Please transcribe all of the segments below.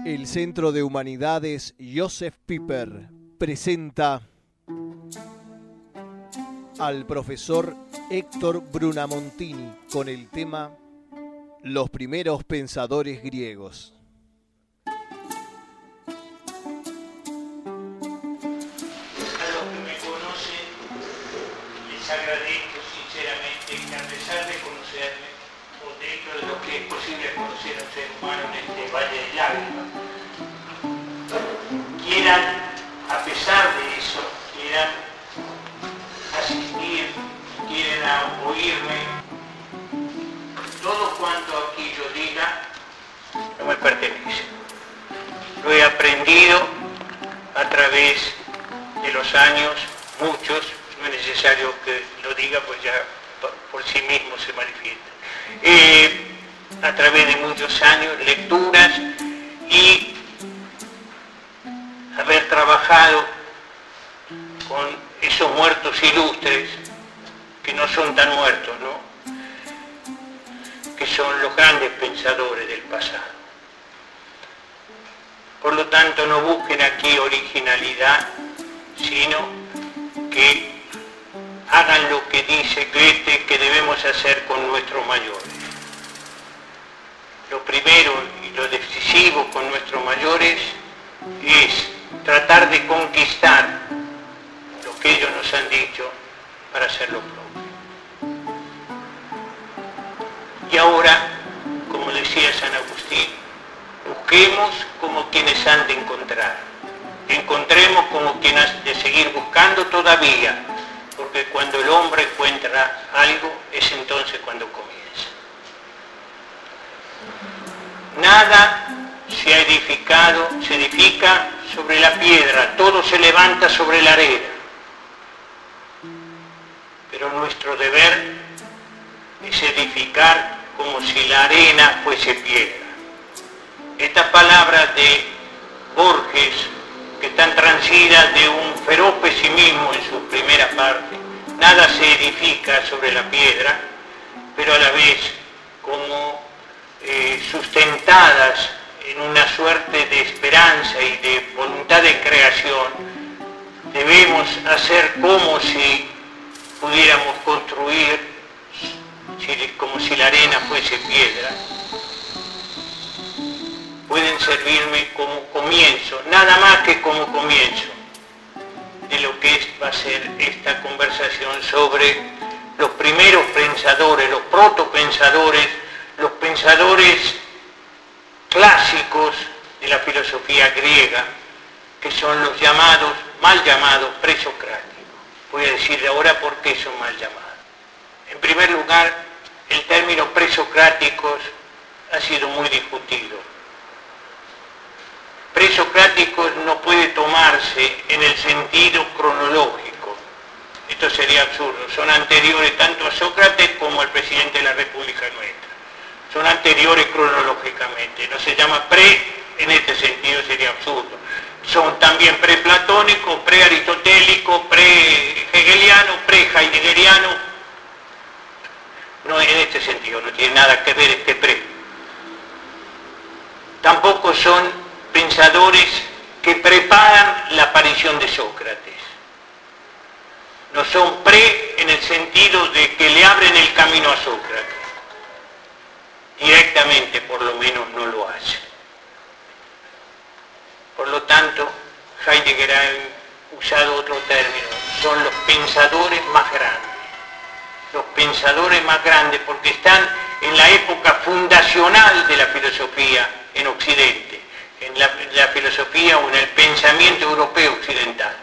El Centro de Humanidades Joseph Pieper presenta al profesor Héctor Brunamontini con el tema Los primeros pensadores griegos. Agradezco sinceramente que a pesar de conocerme, o dentro de lo que es posible conocer a un ser humano en este valle de lágrimas, quieran, a pesar de eso, quieran asistir, quieran oírme. Todo cuanto aquí yo diga no me pertenece. Lo he aprendido a través de los años, muchos. No es necesario que lo diga, pues ya por sí mismo se manifiesta. A través de muchos años, lecturas y haber trabajado con esos muertos ilustres, que no son tan muertos, ¿no? Que son los grandes pensadores del pasado. Por lo tanto, no busquen aquí originalidad, sino que hagan lo que dice Goethe que debemos hacer con nuestros mayores. Lo primero y lo decisivo con nuestros mayores es tratar de conquistar lo que ellos nos han dicho para hacerlo propio. Y ahora, como decía San Agustín, busquemos como quienes han de encontrar. Encontremos como quienes han de seguir buscando todavía, porque cuando el hombre encuentra algo, es entonces cuando comienza. Nada se edifica sobre la piedra, todo se levanta sobre la arena. Pero nuestro deber es edificar como si la arena fuese piedra. Estas palabras de Borges, que están transidas de un feroz pesimismo en su primera parte, nada se edifica sobre la piedra, pero a la vez como sustentadas en una suerte de esperanza y de voluntad de creación, debemos hacer como si pudiéramos construir, como si la arena fuese piedra. Pueden servirme como comienzo, nada más que como comienzo de lo que va a ser esta conversación sobre los primeros pensadores, los protopensadores, los pensadores clásicos de la filosofía griega, que son los llamados, mal llamados, presocráticos. Voy a decir ahora por qué son mal llamados. En primer lugar, el término presocráticos ha sido muy discutido. Presocráticos no puede tomarse en el sentido cronológico. Esto sería absurdo. Son anteriores tanto a Sócrates como al presidente de la República nuestra. Son anteriores cronológicamente. No se llama en este sentido sería absurdo. Son también preplatónicos, prearistotélicos, pre-hegelianos, pre-heideggerianos. No, en este sentido no tiene nada que ver este pre. Tampoco son pensadores que preparan la aparición de Sócrates. No son en el sentido de que le abren el camino a Sócrates. Directamente, por lo menos, no lo hacen. Por lo tanto, Heidegger ha usado otro término. Son los pensadores más grandes. Los pensadores más grandes porque están en la época fundacional de la filosofía en Occidente. En la filosofía o en el pensamiento europeo occidental.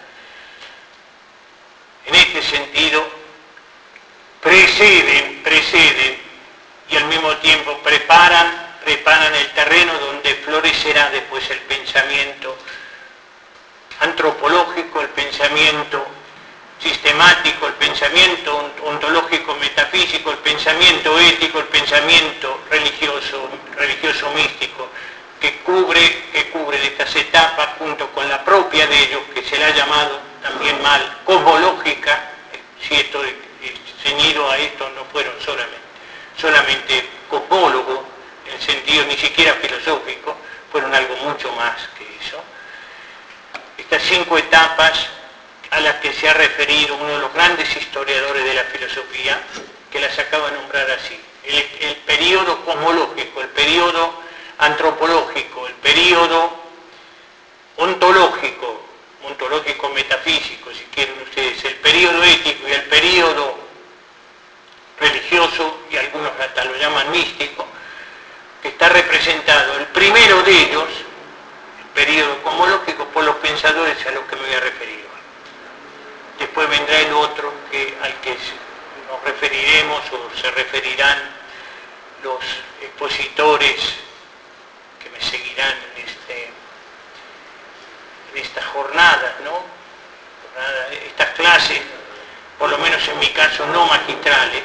En este sentido, preceden y al mismo tiempo preparan el terreno donde florecerá después el pensamiento antropológico, el pensamiento sistemático, el pensamiento ontológico metafísico, el pensamiento ético, el pensamiento religioso místico, que cubre de estas etapas junto con la propia de ellos, que se le ha llamado también mal cosmológica, si esto ceñido a esto no fueron solamente cosmólogos, en el sentido ni siquiera filosófico, fueron algo mucho más que eso. Estas 5 etapas a las que se ha referido uno de los grandes historiadores de la filosofía, que las acaba de nombrar así: el periodo cosmológico, el periodo antropológico, el periodo ontológico metafísico, si quieren ustedes, el periodo ético y el periodo religioso, y algunos hasta lo llaman místico, que está representado el primero de ellos, el periodo cosmológico, por los pensadores a los que me voy a referir. Después vendrá el otro al que nos referiremos o se referirán los expositores que me seguirán en estas jornadas, ¿no? Estas clases, por lo menos en mi caso no magistrales,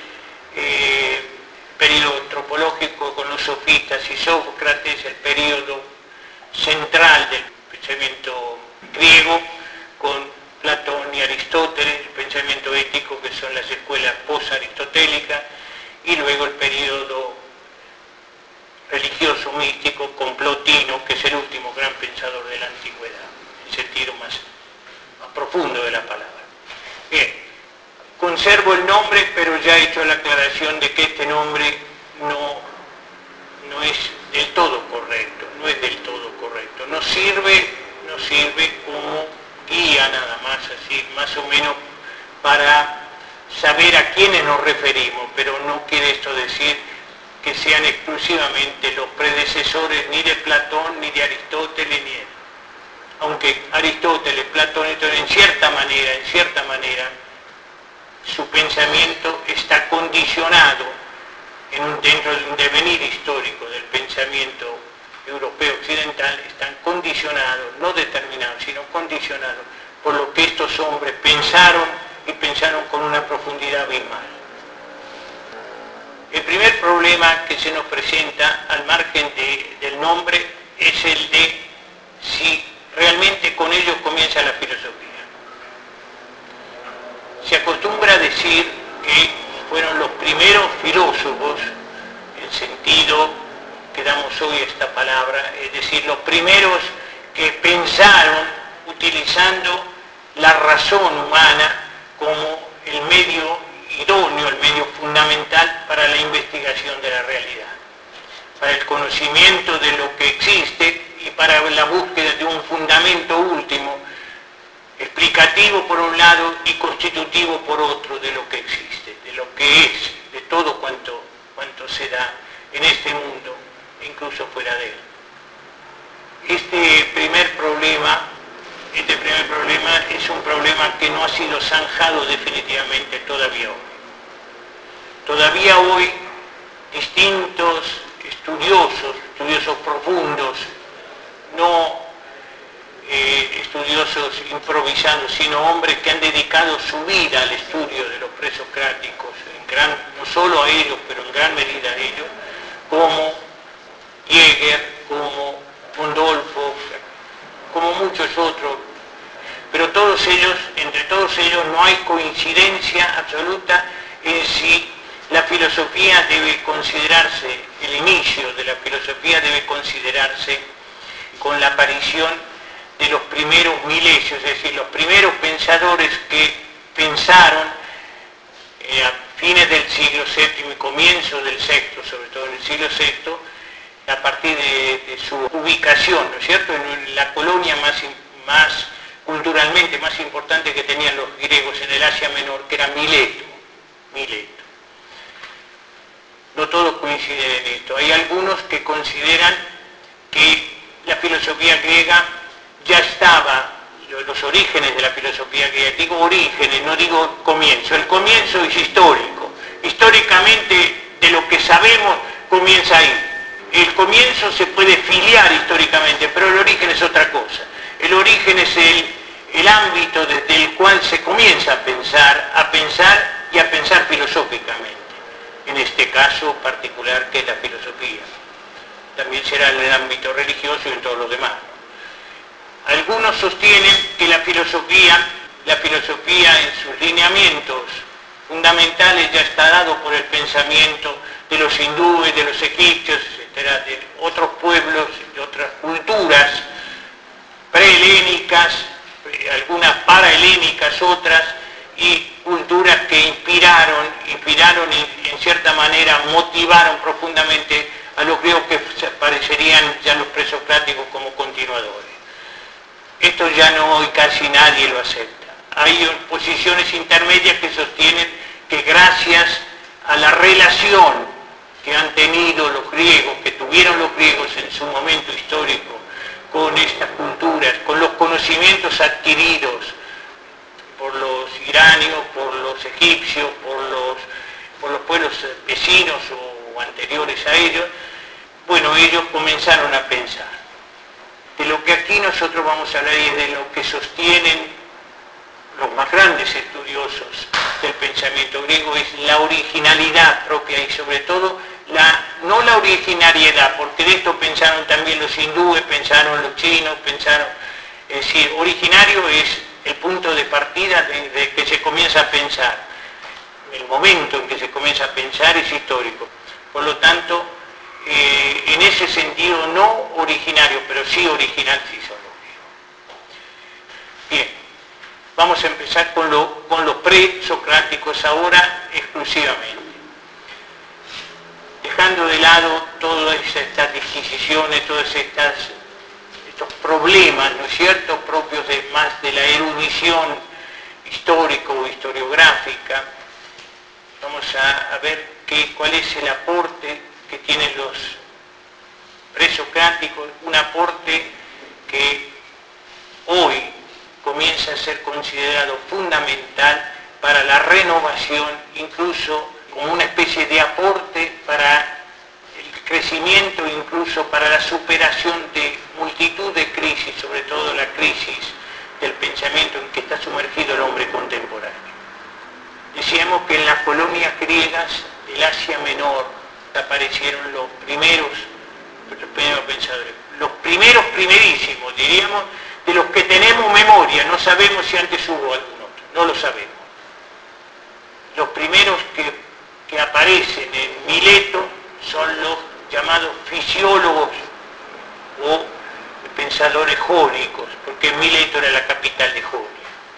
periodo antropológico con los sofistas y Sócrates, el periodo central del pensamiento griego con Platón y Aristóteles, el pensamiento ético, que son las escuelas post-aristotélicas, y luego el periodo religioso místico con Plotino, que es el último gran pensador de la antigüedad, en sentido más profundo de la palabra. Bien, conservo el nombre, pero ya he hecho la aclaración de que este nombre no es del todo correcto, no sirve como guía nada más, así más o menos para saber a quiénes nos referimos, pero no quiere esto decir que sean exclusivamente los predecesores ni de Platón, ni de Aristóteles, ni de... Aunque Aristóteles, Platón, en cierta manera, su pensamiento está condicionado dentro de un devenir histórico del pensamiento europeo occidental, están condicionados, no determinados, sino condicionados por lo que estos hombres pensaron, y pensaron con una profundidad abismal. El primer problema que se nos presenta al margen del nombre es el de si realmente con ellos comienza la filosofía. Se acostumbra a decir que fueron los primeros filósofos, en sentido que damos hoy a esta palabra, es decir, los primeros que pensaron utilizando la razón humana como el medio idóneo, el medio fundamental para la investigación de la realidad, para el conocimiento de lo que existe y para la búsqueda de un fundamento último, explicativo por un lado y constitutivo por otro de lo que existe, de lo que es, de todo cuanto se da en este mundo e incluso fuera de él. Este primer problema es un problema que no ha sido zanjado definitivamente todavía hoy. Todavía hoy distintos estudiosos profundos, no estudiosos improvisados, sino hombres que han dedicado su vida al estudio de los presocráticos, no solo a ellos, pero en gran medida a ellos, como Jäger, como Mondolfo, como muchos otros, pero entre todos ellos no hay coincidencia absoluta en si la filosofía debe considerarse, el inicio de la filosofía debe considerarse con la aparición de los primeros milesios, es decir, los primeros pensadores que pensaron a fines del siglo VII y comienzo del VI, sobre todo en el siglo VI, a partir de su ubicación, ¿no es cierto?, en la colonia más culturalmente más importante que tenían los griegos en el Asia Menor, que era Mileto. No todos coinciden en esto. Hay algunos que consideran que la filosofía griega ya estaba, los orígenes de la filosofía griega, digo orígenes, no digo comienzo. El comienzo es histórico. Históricamente, de lo que sabemos, comienza ahí. El comienzo se puede filiar históricamente, pero el origen es otra cosa. El origen es el ámbito desde el cual se comienza a pensar y a pensar filosóficamente. En este caso particular que es la filosofía. También será en el ámbito religioso y en todos los demás. Algunos sostienen que la filosofía en sus lineamientos fundamentales ya está dado por el pensamiento de los hindúes, de los egipcios, etcétera, de otros pueblos, otras culturas prehelénicas, algunas parahelénicas, otras, y culturas que inspiraron y en cierta manera motivaron profundamente a los griegos que aparecerían ya los presocráticos como continuadores. Esto ya no hoy casi nadie lo acepta. Hay posiciones intermedias que sostienen que gracias a la relación que han tenido los griegos, que tuvieron los griegos en su momento histórico con estas culturas, con los conocimientos adquiridos por los iranios, por los egipcios, por los pueblos vecinos o anteriores a ellos, bueno, ellos comenzaron a pensar. De lo que aquí nosotros vamos a hablar y es de lo que sostienen los más grandes estudiosos del pensamiento griego, es la originalidad propia y sobre todo no la originariedad, porque de esto pensaron también los hindúes, pensaron los chinos, es decir, originario es el punto de partida desde que se comienza a pensar. El momento en que se comienza a pensar es histórico. Por lo tanto, en ese sentido no originario, pero sí original, sí son los griegos. Bien, vamos a empezar con los presocráticos ahora exclusivamente. Dejando de lado todas estas disquisiciones, todos estos problemas, ¿no es cierto?, propios más de la erudición histórica o historiográfica, vamos a ver cuál es el aporte que tienen los presocráticos, un aporte que hoy comienza a ser considerado fundamental para la renovación, incluso como una especie de aporte para el crecimiento, incluso para la superación de multitud de crisis, sobre todo la crisis del pensamiento en que está sumergido el hombre contemporáneo. Decíamos que en las colonias griegas del Asia Menor aparecieron los primeros pensadores, los primerísimos, diríamos, de los que tenemos memoria. No sabemos si antes hubo algún otro, no lo sabemos. Los primeros que aparecen en Mileto son los llamados fisiólogos o pensadores jónicos, porque Mileto era la capital de Jonia.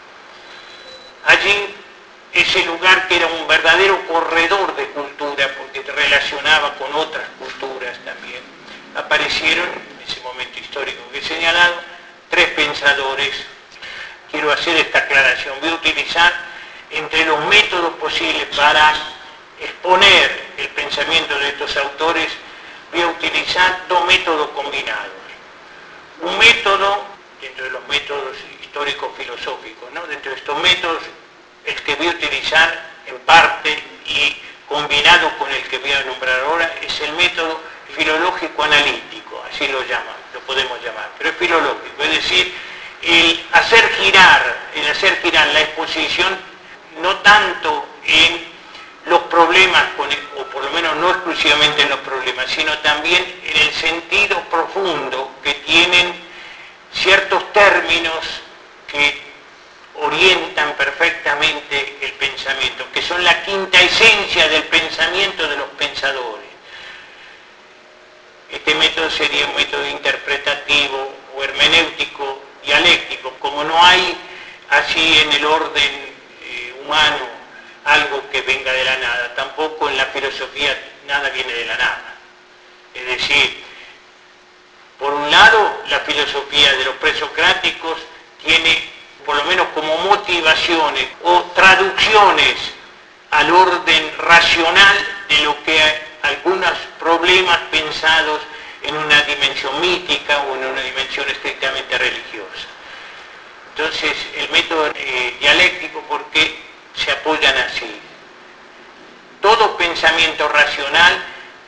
Allí, ese lugar que era un verdadero corredor de cultura, porque relacionaba con otras culturas también, aparecieron, en ese momento histórico que he señalado, tres pensadores. Quiero hacer esta aclaración. Voy a utilizar entre los métodos posibles para exponer el pensamiento de estos autores, voy a utilizar dos métodos combinados. Un método, dentro de los métodos histórico-filosóficos, ¿no? Dentro de estos métodos, el que voy a utilizar en parte y combinado con el que voy a nombrar ahora, es el método filológico-analítico, así lo podemos llamar, pero es filológico, es decir, el hacer girar la exposición no tanto en los problemas, o por lo menos no exclusivamente en los problemas, sino también en el sentido profundo que tienen ciertos términos que orientan perfectamente el pensamiento, que son la quinta esencia del pensamiento de los pensadores. Este método sería un método interpretativo o hermenéutico dialéctico, como no hay así en el orden humano algo que venga de la nada, tampoco en la filosofía nada viene de la nada. Es decir, por un lado, la filosofía de los presocráticos tiene, por lo menos como motivaciones o traducciones al orden racional de lo que algunos problemas pensados en una dimensión mítica o en una dimensión estrictamente religiosa. Entonces, el método dialéctico, ¿por qué se apoyan así? Todo pensamiento racional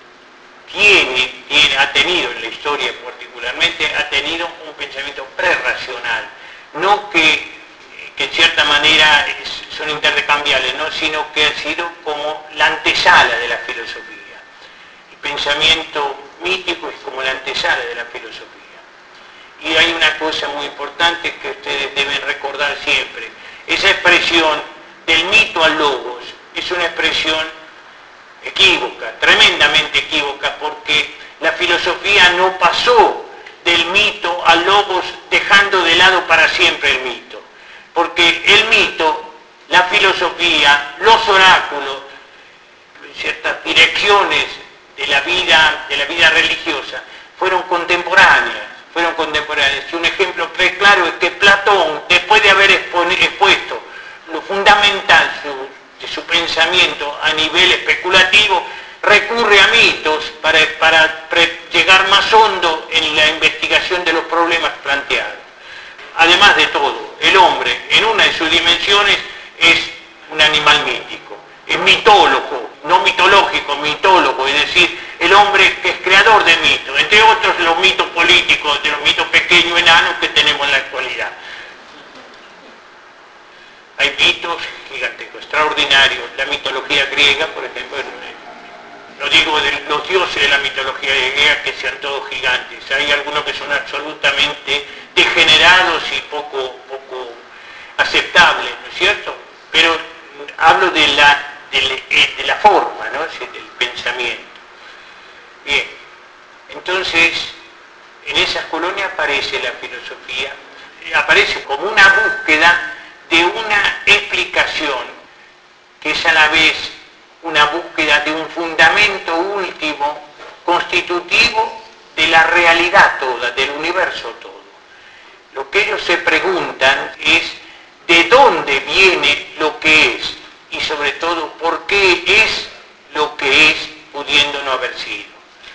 ha tenido en la historia particularmente, ha tenido un pensamiento prerracional, no que en cierta manera son intercambiables, ¿no? Sino que ha sido como la antesala de la filosofía. El pensamiento mítico es como la antesala de la filosofía. Y hay una cosa muy importante que ustedes deben recordar siempre. Esa expresión del mito al logos es una expresión equívoca, tremendamente equívoca, porque la filosofía no pasó del mito al logos, dejando de lado para siempre el mito. Porque el mito, la filosofía, los oráculos, ciertas direcciones de la vida religiosa, fueron contemporáneas. Y un ejemplo claro es que Platón, después de haber expuesto lo fundamental de su pensamiento a nivel especulativo, recurre a mitos para llegar más hondo en la investigación de los problemas planteados. Además de todo, el hombre, en una de sus dimensiones, es un animal mítico, es mitólogo, no mitológico, mitólogo, es decir, el hombre que es creador de mitos, entre otros los mitos políticos, de los mitos pequeños, enanos que tenemos en la actualidad. Hay mitos gigantescos, extraordinarios. La mitología griega, por ejemplo, no digo de los dioses de la mitología griega que sean todos gigantes, hay algunos que son absolutamente degenerados y poco aceptables, ¿no es cierto? Pero hablo de la forma, ¿no? Del pensamiento. Bien, entonces en esas colonias aparece la filosofía, aparece como una búsqueda de una explicación que es a la vez una búsqueda de un fundamento último, constitutivo de la realidad toda, del universo todo. Lo que ellos se preguntan es de dónde viene lo que es y sobre todo por qué es lo que es pudiendo no haber sido.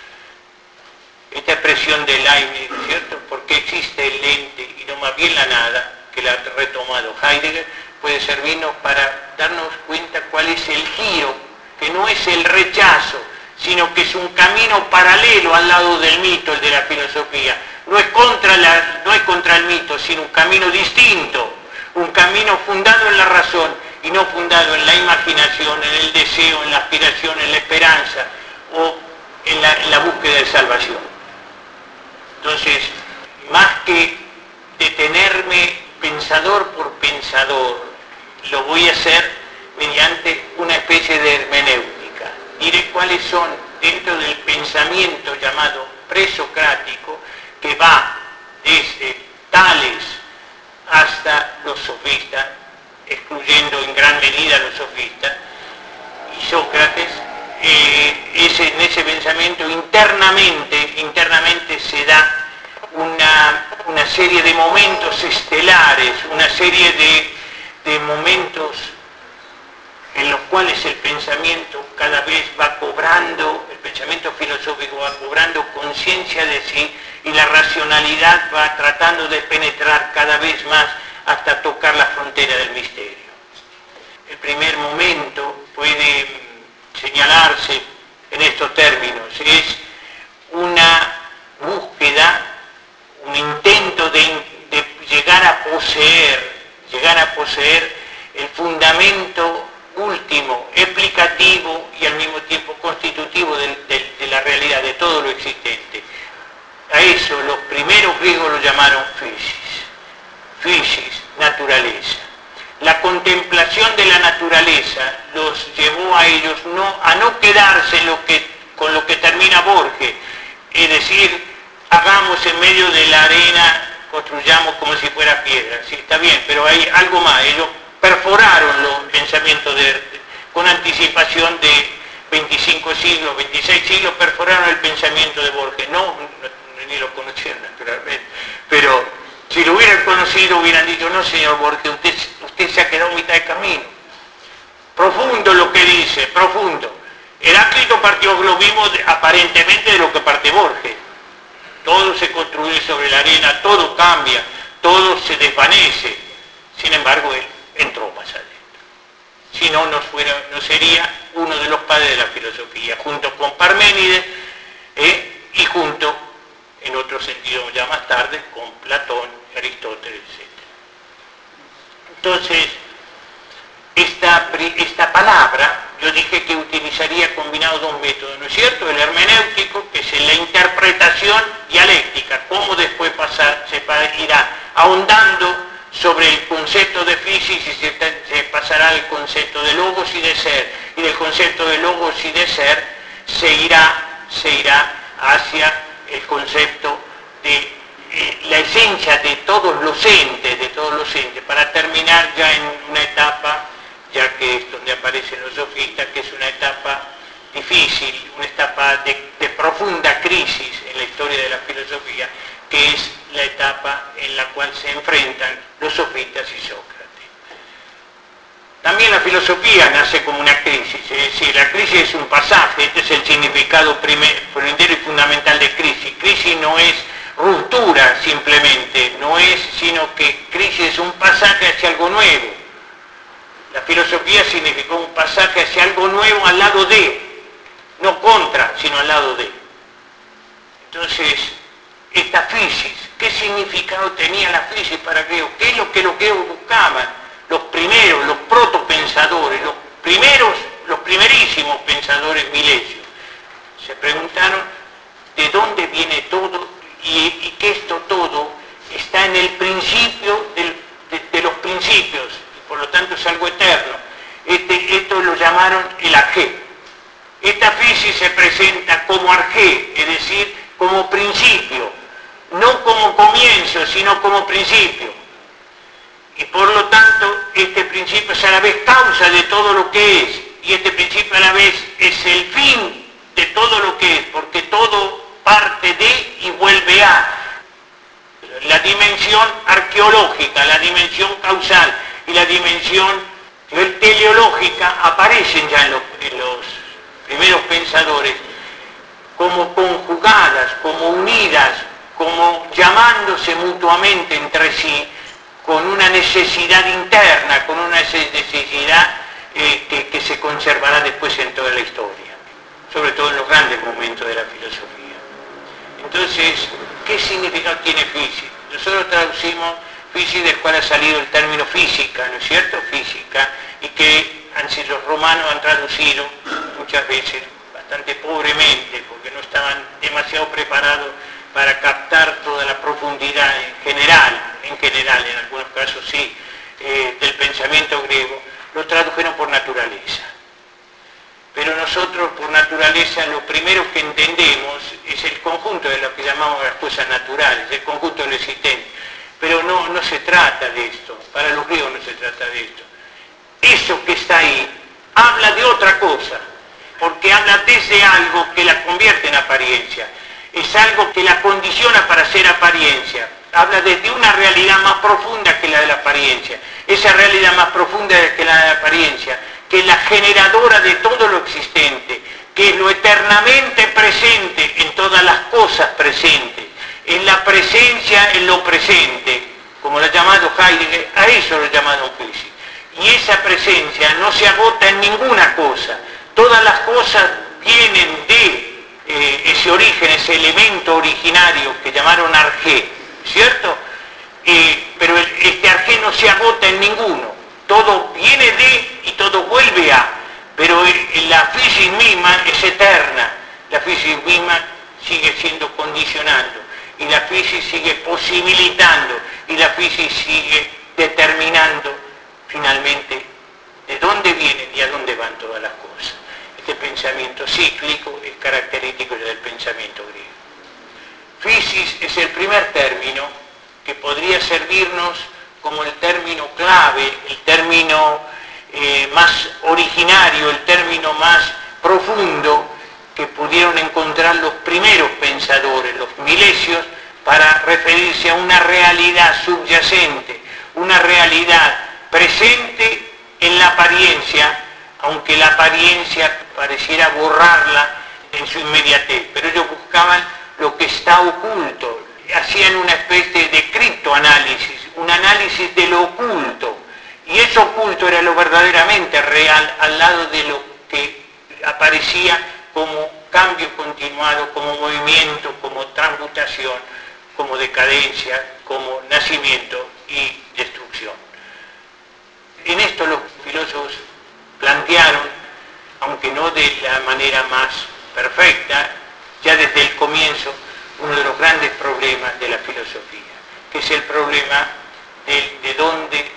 Esta expresión de Leibniz, ¿cierto? ¿Por qué existe el ente y no más bien la nada? Que la ha retomado Heidegger, puede servirnos para darnos cuenta cuál es el giro, que no es el rechazo, sino que es un camino paralelo al lado del mito, el de la filosofía. No es contra el mito, sino un camino distinto, un camino fundado en la razón y no fundado en la imaginación, en el deseo, en la aspiración, en la esperanza o en la búsqueda de salvación. Entonces, más que detenerme pensador por pensador, lo voy a hacer mediante una especie de hermenéutica. Diré cuáles son, dentro del pensamiento llamado presocrático, que va desde Tales hasta los sofistas, excluyendo en gran medida a los sofistas, y Sócrates, en ese pensamiento internamente se da una serie de momentos estelares, una serie de momentos en los cuales el pensamiento cada vez va cobrando, el pensamiento filosófico va cobrando conciencia de sí y la racionalidad va tratando de penetrar cada vez más hasta tocar la frontera del misterio. El primer momento puede señalarse en estos términos, es una búsqueda, un intento de llegar a poseer el fundamento último, explicativo y al mismo tiempo constitutivo de la realidad, de todo lo existente. A eso los primeros griegos lo llamaron physis, naturaleza. La contemplación de la naturaleza los llevó a ellos a no quedarse con lo que termina Borges, es decir, hagamos en medio de la arena, construyamos como si fuera piedra. Sí, está bien, pero hay algo más. Ellos perforaron los pensamientos con anticipación de 25 siglos, 26 siglos, perforaron el pensamiento de Borges. No, ni lo conocieron naturalmente, pero si lo hubieran conocido hubieran dicho, no señor Borges, usted se ha quedado a mitad de camino. Profundo lo que dice, profundo. Heráclito partió, lo vimos aparentemente de lo que parte Borges. Todo se construye sobre la arena, todo cambia, todo se desvanece. Sin embargo, él entró más adentro. Si no, no sería uno de los padres de la filosofía, junto con Parménides y junto, en otro sentido ya más tarde, con Platón, Aristóteles, etc. Entonces, esta palabra, yo dije que utilizaría combinado dos métodos, ¿no es cierto? El hermenéutico, que es la interpretación dialéctica, cómo después se irá ahondando sobre el concepto de physis y se pasará al concepto de logos y de ser, y del concepto de logos y de ser se irá hacia el concepto de la esencia de todos los entes, para terminar ya en una etapa, ya que es donde aparecen los sofistas, que es una etapa difícil, una etapa de profunda crisis en la historia de la filosofía, que es la etapa en la cual se enfrentan los sofistas y Sócrates. También la filosofía nace como una crisis, es decir, la crisis es un pasaje, este es el significado primero y fundamental de crisis. Crisis no es ruptura simplemente, no es, sino que crisis es un pasaje hacia algo nuevo. La filosofía significó un pasaje hacia algo nuevo al lado de, no contra, sino al lado de. Entonces, esta fisis, ¿qué significado tenía la fisis para griegos? ¿Qué es lo que los griegos buscaban? Los primeros, los protopensadores, los primerísimos pensadores milesios, se preguntaron de dónde viene todo y que esto todo está en el principio de los principios, y por lo tanto es algo eterno. Esto lo llamaron el arjé. Esta fisis se presenta como arjé, es decir, como principio, no como comienzo, sino como principio. Y por lo tanto, este principio es a la vez causa de todo lo que es, y este principio a la vez es el fin de todo lo que es, porque todo parte de y vuelve a. La dimensión arqueológica, la dimensión causal y la dimensión teleológica aparecen ya en los primeros pensadores como conjugadas, como unidas, como llamándose mutuamente entre sí, con una necesidad interna, con una necesidad que se conservará después en toda la historia, sobre todo en los grandes momentos de la filosofía. Entonces, ¿qué significado tiene fisis? Nosotros traducimos fisis, del cual ha salido el término física, ¿no es cierto? Física, y que los romanos han traducido muchas veces bastante pobremente, porque no estaban demasiado preparados para captar toda la profundidad en general, en algunos casos sí, del pensamiento griego, lo tradujeron por naturaleza. Pero nosotros por naturaleza lo primero que entendemos es el conjunto de lo que llamamos las cosas naturales, el conjunto de lo existente. Pero no se trata de esto, para los griegos no se trata de esto. Eso que está ahí habla de otra cosa, porque habla desde algo que la convierte en apariencia. Es algo que la condiciona para ser apariencia. Habla desde una realidad más profunda que la de la apariencia. Esa realidad más profunda que la de la apariencia, que es la generadora de todo lo existente, que es lo eternamente presente en todas las cosas presentes, en la presencia en lo presente, como lo ha llamado Heidegger, a eso lo ha llamado físico. Y esa presencia no se agota en ninguna cosa. Todas las cosas vienen de ese origen, ese elemento originario que llamaron arjé, ¿cierto? Pero este arjé no se agota en ninguno, todo viene de y todo vuelve a, pero la fisis misma es eterna, la fisis misma sigue siendo condicionando, y la fisis sigue posibilitando, y la fisis sigue determinando finalmente de dónde vienen y a dónde van todas las cosas. Este pensamiento cíclico es característico del pensamiento griego. Fisis es el primer término que podría servirnos como el término clave, el término más originario, el término más profundo que pudieron encontrar los primeros pensadores, los milesios, para referirse a una realidad subyacente, una realidad presente en la apariencia, aunque la apariencia pareciera borrarla en su inmediatez, pero ellos buscaban lo que está oculto, hacían una especie de criptoanálisis, un análisis de lo oculto, y eso oculto era lo verdaderamente real al lado de lo que aparecía como cambio continuado, como movimiento, como transmutación, como decadencia, como nacimiento y destrucción. En esto los filósofos plantearon, aunque no de la manera más perfecta, ya desde el comienzo, uno de los grandes problemas de la filosofía, que es el problema de dónde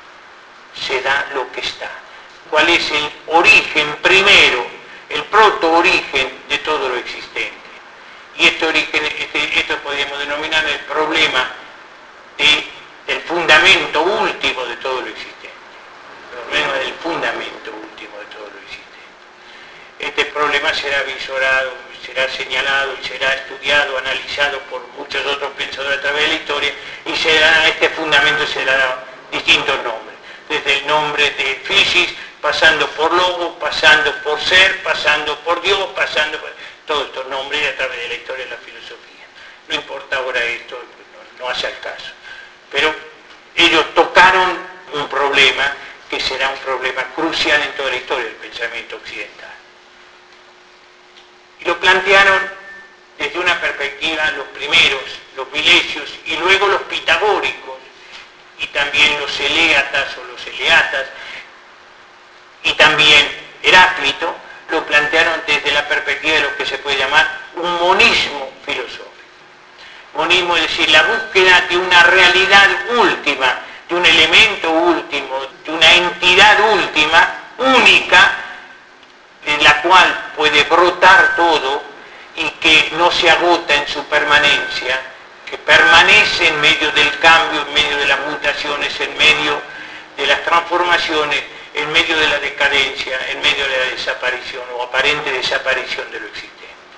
se da lo que está. ¿Cuál es el origen primero, el proto-origen de todo lo existente? Y esto podríamos denominar el problema del fundamento último de todo lo existente. El problema del fundamento último de todo lo existente. Este problema será visorado, será señalado y será estudiado, analizado por muchos otros pensadores a través de la historia, y este fundamento se le dará distintos nombres. Desde el nombre de Physis, pasando por Logos, pasando por Ser, pasando por Dios, pasando por todos estos nombres a través de la historia de la filosofía. No importa ahora esto, no hace el caso. Pero ellos tocaron un problema que será un problema crucial en toda la historia del pensamiento occidental. Y lo plantearon desde una perspectiva los primeros, los milesios, y luego los pitagóricos, y también los eleatas o los eleatas, y también Heráclito, lo plantearon desde la perspectiva de lo que se puede llamar un monismo filosófico. Monismo es decir, la búsqueda de una realidad última, de un elemento último, de una entidad última, única, en la cual puede brotar todo y que no se agota en su permanencia, que permanece en medio del cambio, en medio de las mutaciones, en medio de las transformaciones, en medio de la decadencia, en medio de la desaparición o aparente desaparición de lo existente.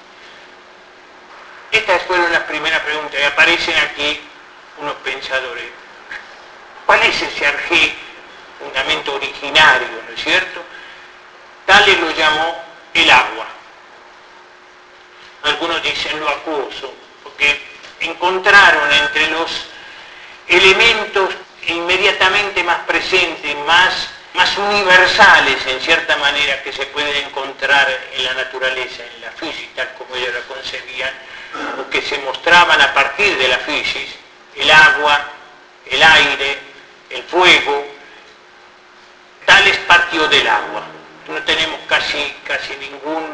Estas fueron las primeras preguntas y aparecen aquí unos pensadores. ¿Cuál es ese arjé, fundamento originario, no es cierto? Tales lo llamó el agua. Algunos dicen lo acuoso, porque encontraron entre los elementos inmediatamente más presentes, más universales en cierta manera que se pueden encontrar en la naturaleza, en la física, como ellos la concebían, o que se mostraban a partir de la física, el agua, el aire, el fuego. Tales partió del agua. No tenemos casi ningún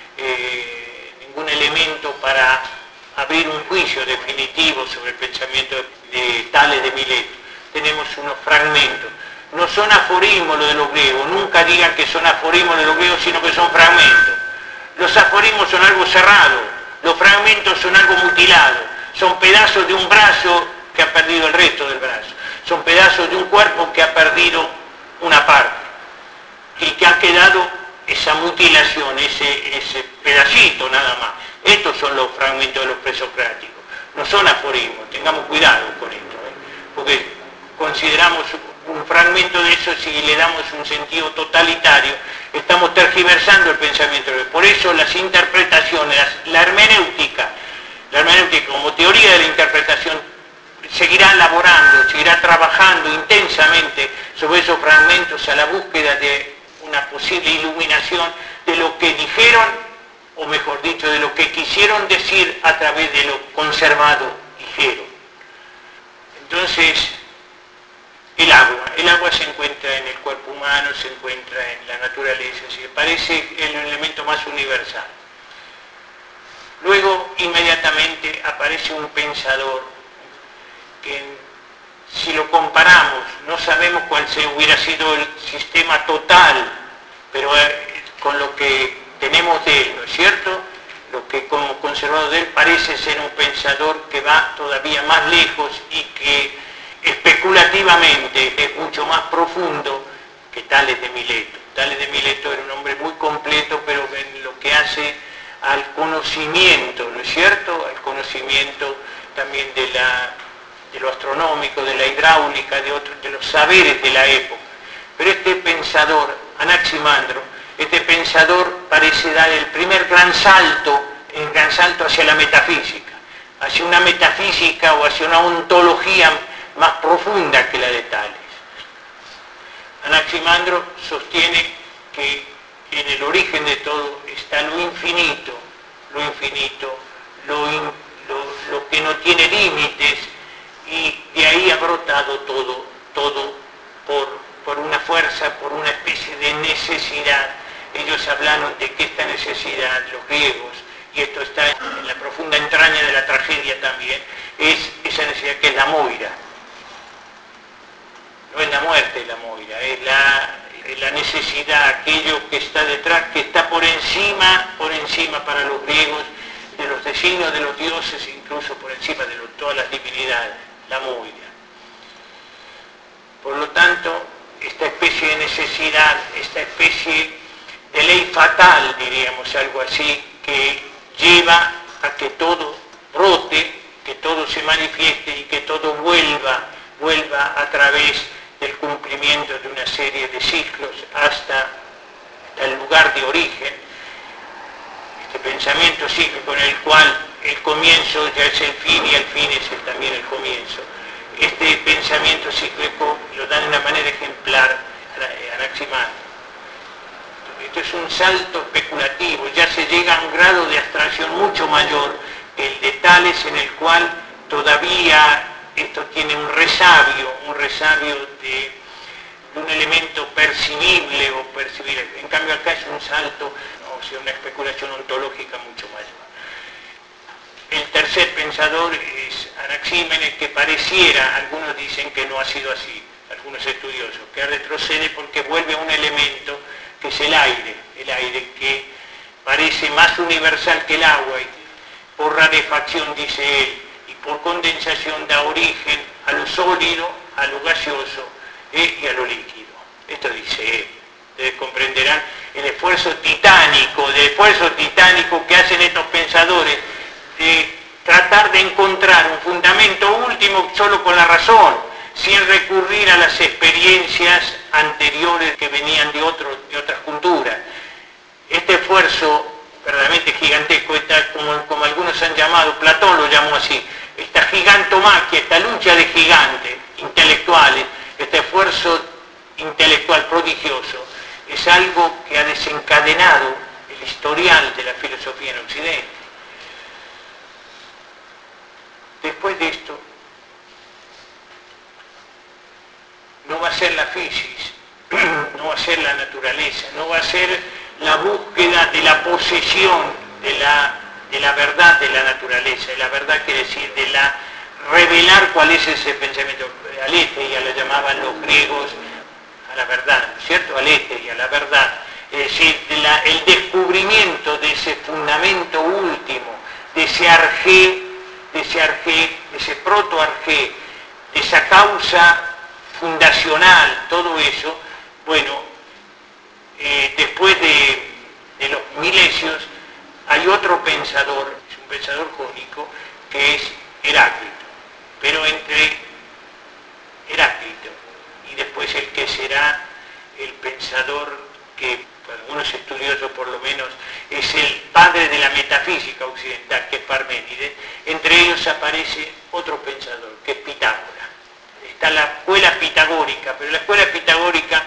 elemento para abrir un juicio definitivo sobre el pensamiento de Tales de Mileto. Tenemos unos fragmentos. No son aforismos los de los griegos, nunca digan que son aforismos de los griegos, sino que son fragmentos. Los aforismos son algo cerrado, los fragmentos son algo mutilado, son pedazos de un brazo que ha perdido el resto del brazo, son pedazos de un cuerpo que ha perdido una parte, y que ha quedado esa mutilación, ese pedacito nada más. Estos son los fragmentos de los presocráticos, no son aforismos, tengamos cuidado con esto, porque consideramos un fragmento de eso, si le damos un sentido totalitario, estamos tergiversando el pensamiento. Por eso las interpretaciones, la hermenéutica como teoría de la interpretación, seguirá elaborando, seguirá trabajando intensamente sobre esos fragmentos a la búsqueda de una posible iluminación de lo que dijeron, o mejor dicho, de lo que quisieron decir a través de lo conservado dijeron. Entonces, el agua se encuentra en el cuerpo humano, se encuentra en la naturaleza, se parece el elemento más universal. Luego, inmediatamente, aparece un pensador que, si lo comparamos, no sabemos cuál hubiera sido el sistema total, pero con lo que tenemos de él, ¿no es cierto? Lo que como conservador de él parece ser un pensador que va todavía más lejos y que especulativamente es mucho más profundo que Tales de Mileto. Tales de Mileto era un hombre muy completo, pero en lo que hace al conocimiento, ¿no es cierto? Al conocimiento también de lo astronómico, de la hidráulica, de los saberes de la época. Pero este pensador, Anaximandro, este pensador parece dar el primer gran salto hacia la metafísica, hacia una metafísica o hacia una ontología más profunda que la de Tales. Anaximandro sostiene que en el origen de todo está lo infinito, lo que no tiene límites, y de ahí ha brotado todo por una fuerza, por una especie de necesidad. Ellos hablaron de que esta necesidad, los griegos, y esto está en la profunda entraña de la tragedia también, es esa necesidad que es la moira. No es la muerte la moira, es la necesidad, aquello que está detrás, que está por encima para los griegos, de los designios de los dioses, incluso por encima de todas las divinidades, la muy bien. Por lo tanto, esta especie de necesidad, esta especie de ley fatal, diríamos, algo así, que lleva a que todo brote, que todo se manifieste y que todo vuelva a través del cumplimiento de una serie de ciclos hasta el lugar de origen. Este pensamiento cíclico en el cual el comienzo ya es el fin y el fin es también el comienzo. Este pensamiento cíclico lo da de una manera ejemplar Anaximandro. Esto es un salto especulativo, ya se llega a un grado de abstracción mucho mayor que el de Tales, en el cual todavía esto tiene un resabio de un elemento percibible o percibible. En cambio acá es un salto, o sea, una especulación ontológica mucho mayor. El tercer pensador es Anaxímenes, que pareciera, algunos dicen que no ha sido así, algunos estudiosos, que retrocede porque vuelve a un elemento que es el aire que parece más universal que el agua, y por rarefacción, dice él, y por condensación da origen a lo sólido, a lo gaseoso y a lo líquido. Esto dice él. Ustedes comprenderán el esfuerzo titánico que hacen estos pensadores de tratar de encontrar un fundamento último solo con la razón, sin recurrir a las experiencias anteriores que venían de otras culturas. Este esfuerzo verdaderamente gigantesco, como algunos han llamado, Platón lo llamó así, esta gigantomaquia, esta lucha de gigantes intelectuales, este esfuerzo intelectual prodigioso, es algo que ha desencadenado el historial de la filosofía en Occidente. Después de esto, no va a ser la física, no va a ser la naturaleza, no va a ser la búsqueda de la posesión de la verdad de la naturaleza. La verdad quiere decir de revelar cuál es ese pensamiento. Aletheia la llamaban los griegos a la verdad, ¿no es cierto? Aletheia, la verdad. Es decir, el descubrimiento de ese fundamento último, de ese arjé, de ese proto-arjé, de esa causa fundacional, todo eso, bueno, después de los milesios, hay otro pensador, es un pensador jónico, que es Heráclito. Pero entre Heráclito y después el que será el pensador que, para algunos estudiosos por lo menos, es el padre de la metafísica occidental, que es Parménides, entre ellos aparece otro pensador, que es Pitágoras. Está la escuela pitagórica, pero la escuela pitagórica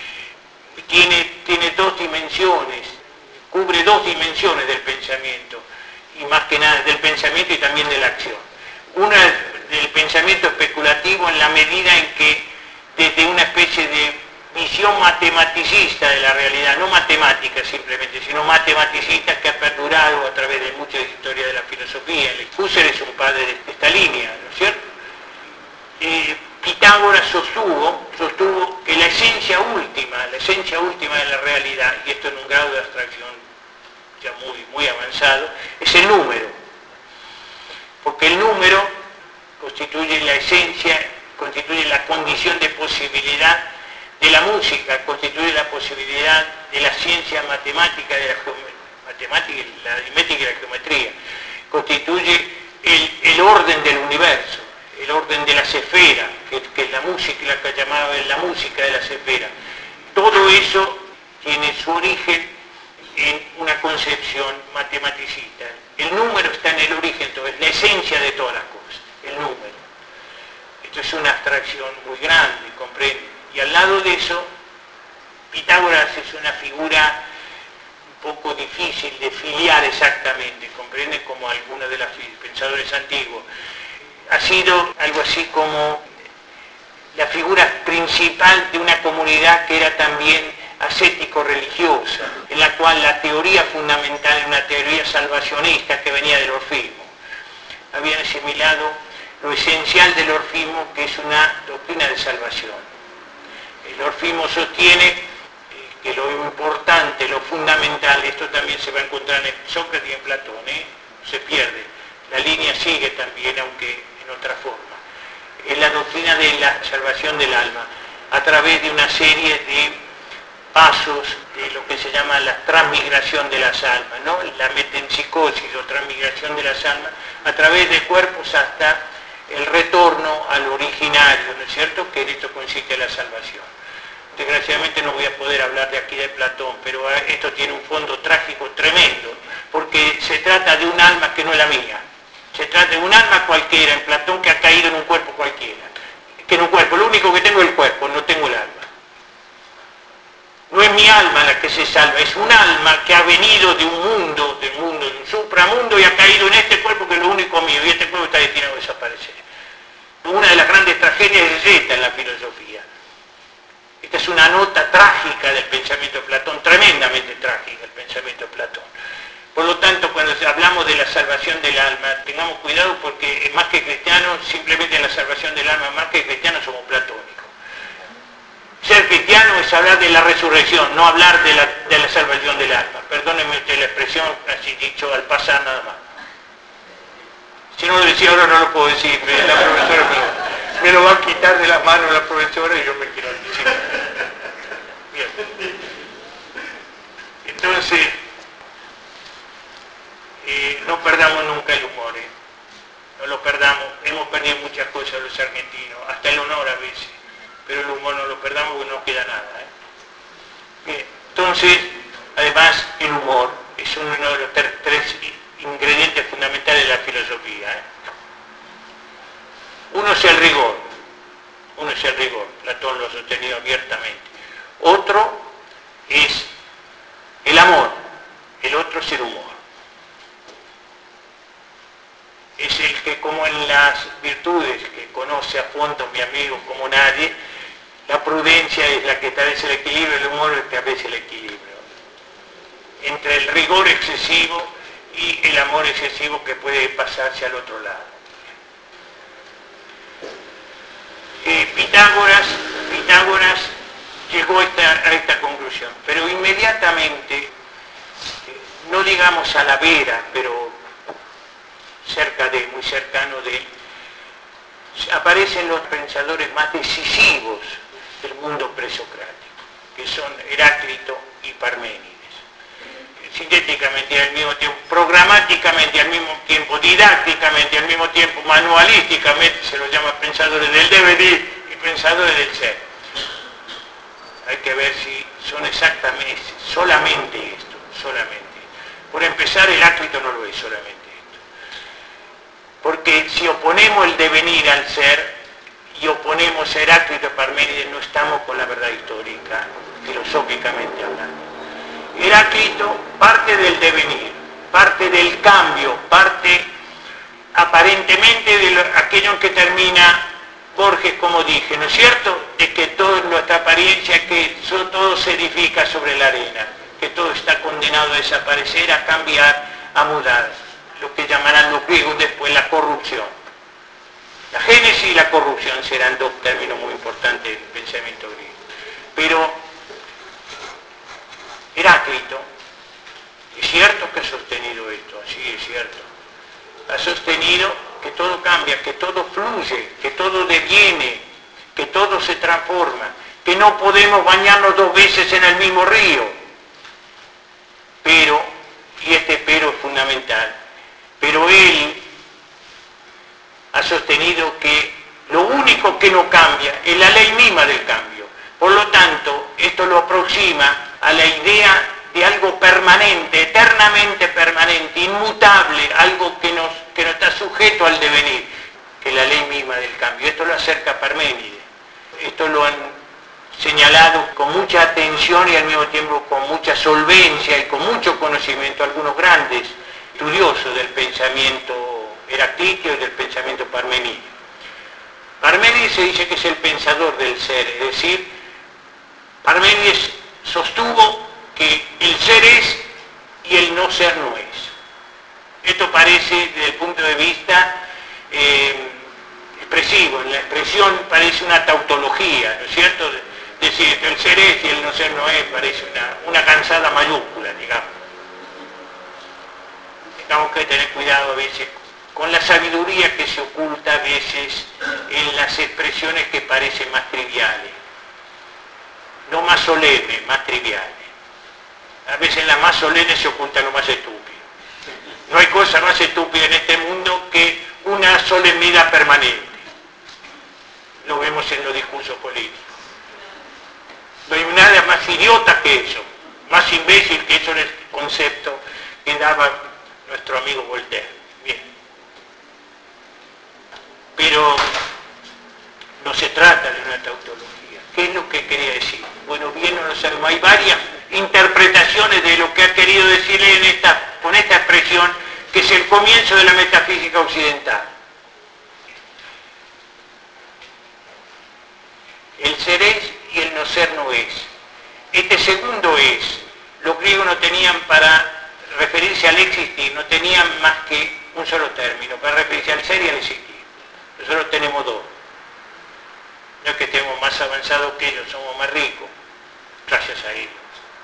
tiene dos dimensiones, cubre dos dimensiones del pensamiento, y más que nada del pensamiento y también de la acción. Una del pensamiento especulativo en la medida en que desde una especie de visión matematicista de la realidad, no matemática simplemente, sino matematicista, que ha perdurado a través de mucha historia de la filosofía. Husserl es un padre de esta línea, ¿no es cierto? Pitágoras sostuvo que la esencia última de la realidad, y esto en un grado de abstracción ya muy avanzado, es el número. Porque el número constituye la esencia, constituye la condición de posibilidad de la música, constituye la posibilidad de la ciencia matemática, de la aritmética y la geometría, constituye el orden del universo, el orden de las esferas, que es la música, la que llamaba la música de las esferas. Todo eso tiene su origen en una concepción matematicista. El número está en el origen, entonces la esencia de todas las cosas, el número. Esto es una abstracción muy grande, comprende. Y al lado de eso, Pitágoras es una figura un poco difícil de filiar exactamente, comprende, como algunos de los pensadores antiguos. Ha sido algo así como la figura principal de una comunidad que era también ascético-religiosa, en la cual la teoría fundamental era una teoría salvacionista que venía del orfismo. Habían asimilado lo esencial del orfismo, que es una doctrina de salvación. El orfismo sostiene que lo importante, lo fundamental, esto también se va a encontrar en Sócrates y en Platón, se pierde. La línea sigue también, aunque en otra forma. Es la doctrina de la salvación del alma, a través de una serie de pasos de lo que se llama la transmigración de las almas, ¿no? La metempsicosis o transmigración de las almas, a través de cuerpos hasta el retorno al originario, ¿no es cierto?, que en esto consiste la salvación. Desgraciadamente no voy a poder hablar de aquí de Platón, pero esto tiene un fondo trágico tremendo, porque se trata de un alma que no es la mía. Se trata de un alma cualquiera en Platón que ha caído en un cuerpo cualquiera. Que en un cuerpo, lo único que tengo es el cuerpo, no tengo el alma. No es mi alma la que se salva, es un alma que ha venido de un supramundo y ha caído en este cuerpo que es lo único mío, y este cuerpo está destinado a desaparecer. Una de las grandes tragedias es esta en la filosofía. Esta es una nota trágica del pensamiento de Platón, tremendamente trágica el pensamiento de Platón. Por lo tanto, cuando hablamos de la salvación del alma, tengamos cuidado porque más que cristianos, simplemente en la salvación del alma, más que cristianos somos platónicos. Ser cristiano es hablar de la resurrección, no hablar de la salvación del alma. Perdónenme usted la expresión, así dicho al pasar nada más. Si no lo decía ahora no lo puedo decir, la profesora me lo va a quitar de las manos la profesora y yo me quiero decir. Bien. Entonces, no perdamos nunca el humor, no lo perdamos. Hemos perdido muchas cosas los argentinos, hasta el honor a veces, pero el humor no lo perdamos porque no queda nada. Bien. Entonces, además, el humor es uno de los tres ingredientes fundamentales de la filosofía. Uno es el rigor, Platón lo ha sostenido abiertamente. Otro es el amor, el otro es el humor. Es el que, como en las virtudes que conoce a fondo mi amigo como nadie, la prudencia es la que establece el equilibrio, el humor es el que establece el equilibrio. Entre el rigor excesivo y el amor excesivo que puede pasarse al otro lado. Pitágoras llegó a esta conclusión, pero inmediatamente, no digamos a la vera, pero muy cercano de él, aparecen los pensadores más decisivos del mundo presocrático, que son Heráclito y Parménides. Sintéticamente al mismo tiempo, programáticamente al mismo tiempo, didácticamente al mismo tiempo, manualísticamente se los llama pensadores del devenir y pensadores del ser. Hay que ver si son exactamente, solamente esto, solamente. Por empezar, Heráclito no lo es solamente esto. Porque si oponemos el devenir al ser y oponemos a Heráclito y Parménides, no estamos con la verdad histórica, filosóficamente hablando. Heráclito parte del devenir, parte del cambio, parte aparentemente de aquello en que termina Borges, como dije, ¿no es cierto?, de que toda nuestra apariencia, que todo se edifica sobre la arena, que todo está condenado a desaparecer, a cambiar, a mudar, lo que llamarán los griegos después la corrupción. La génesis y la corrupción serán dos términos muy importantes del pensamiento griego. Pero Heráclito, es cierto que ha sostenido esto, sí es cierto, ha sostenido que todo cambia, que todo fluye, que todo deviene, que todo se transforma, que no podemos bañarnos dos veces en el mismo río. Pero, y este pero es fundamental, pero él ha sostenido que lo único que no cambia es la ley misma del cambio. Por lo tanto, esto lo aproxima a la idea de algo permanente, eternamente permanente, inmutable, algo que no está sujeto al devenir, que es la ley misma del cambio. Esto lo acerca a Parménides. Esto lo han señalado con mucha atención y al mismo tiempo con mucha solvencia y con mucho conocimiento algunos grandes estudiosos del pensamiento heraclíteo y del pensamiento parmenídeo. Parménides se dice que es el pensador del ser, es decir, Parménides sostuvo que el ser es y el no ser no es. Esto parece, desde el punto de vista expresivo, en la expresión parece una tautología, ¿no es cierto? Decir que el ser es y el no ser no es parece una cansada mayúscula, digamos. tenemos que tener cuidado a veces con la sabiduría que se oculta a veces en las expresiones que parecen más triviales. No más solemnes, más triviales. A veces en las más solemnes se oculta lo más estúpido. No hay cosa más estúpida en este mundo que una solemnidad permanente. Lo vemos en los discursos políticos. No hay nada más idiota que eso, más imbécil que eso en el concepto que daba nuestro amigo Voltaire. Bien. Pero no se trata de una tautología. ¿Qué es lo que quería decir? Bueno, bien, no lo sabemos. Hay varias interpretaciones de lo que ha querido decir con esta expresión, que es el comienzo de la metafísica occidental. El ser es y el no ser no es. Este segundo es. Los griegos no tenían para referirse al existir, no tenían más que un solo término, para referirse al ser y al existir. Nosotros tenemos dos. No es que estemos más avanzados que ellos, somos más ricos, gracias a ellos.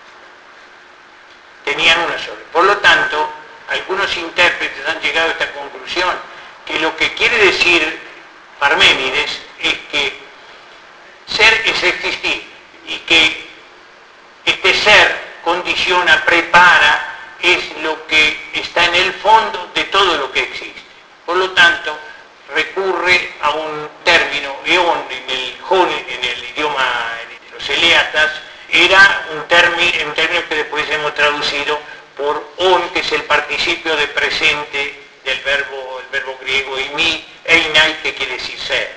Tenían una sola. Por lo tanto, algunos intérpretes han llegado a esta conclusión, que lo que quiere decir Parménides es que ser es existir, y que este ser condiciona, prepara, es lo que está en el fondo de todo lo que existe. Por lo tanto, recurre a un término, eón, en el idioma de los eleatas, era un término que después hemos traducido por on, que es el participio de presente del verbo griego imi, einai, que quiere decir ser.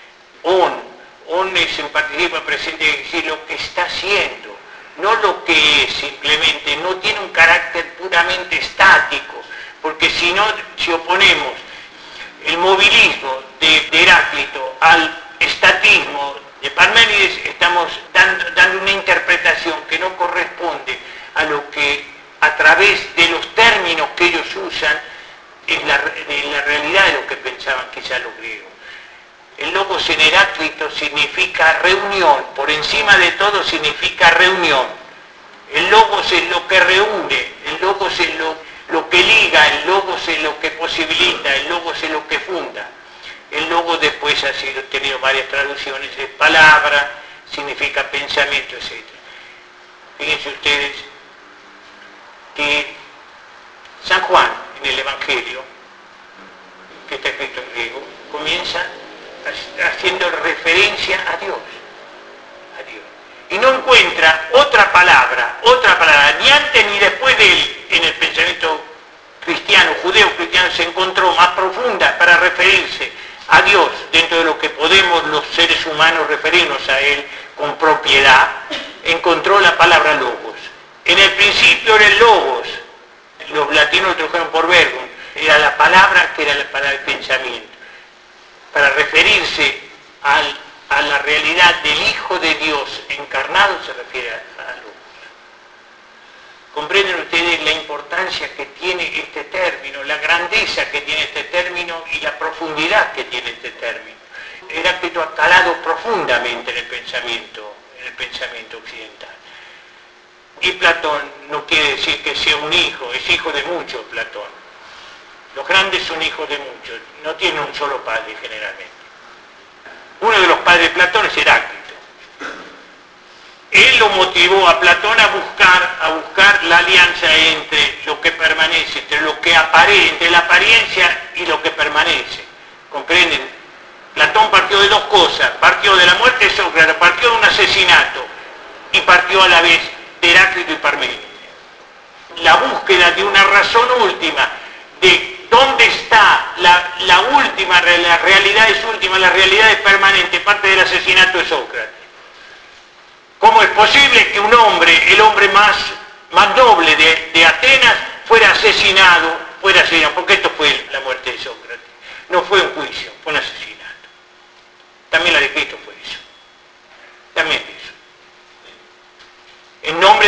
On es un participio de presente, es decir, lo que está haciendo, no lo que es simplemente, no tiene un carácter puramente estático, porque si oponemos el movilismo de Heráclito al estatismo de Parménides, estamos dando una interpretación que no corresponde a lo que a través de los términos que ellos usan en la realidad de lo que pensaban quizás los griegos. El logos en Heráclito significa reunión, por encima de todo significa reunión. El logos es lo que reúne, el logos es lo que liga, el logos es lo que posibilita, el logos es lo que funda. El logos después ha tenido varias traducciones, es palabra, significa pensamiento, etc. Fíjense ustedes que San Juan, en el Evangelio, que está escrito en griego, comienza haciendo referencia a Dios. Y no encuentra otra palabra, ni antes ni después de él, en el pensamiento cristiano, judeo-cristiano, se encontró más profunda para referirse a Dios, dentro de lo que podemos los seres humanos referirnos a Él con propiedad, encontró la palabra logos. En el principio era el logos, los latinos lo tradujeron por verbo, era la palabra que era la palabra del pensamiento, para referirse a la realidad del Hijo de Dios encarnado, se refiere a logos. ¿Comprenden ustedes la importancia que tiene este término, la grandeza que tiene este término y la profundidad que tiene este término? Heráclito ha calado profundamente en el pensamiento occidental. Y Platón no quiere decir que sea un hijo, es hijo de muchos Platón. Los grandes son hijos de muchos, no tienen un solo padre generalmente. Uno de los padres de Platón es Heráclito. Él lo motivó a Platón a buscar la alianza entre lo que permanece, entre la apariencia y lo que permanece. ¿Comprenden? Platón partió de dos cosas, partió de la muerte de Sócrates, partió de un asesinato y partió a la vez de Heráclito y Parménides. La búsqueda de una razón última, de dónde está la última, la realidad es última, la realidad es permanente, parte del asesinato de Sócrates. ¿Cómo es posible que un hombre, el hombre más noble de Atenas, fuera asesinado? Porque esto fue la muerte de Sócrates. No fue un juicio, fue un asesinato. También la de Cristo fue eso. También eso. En nombre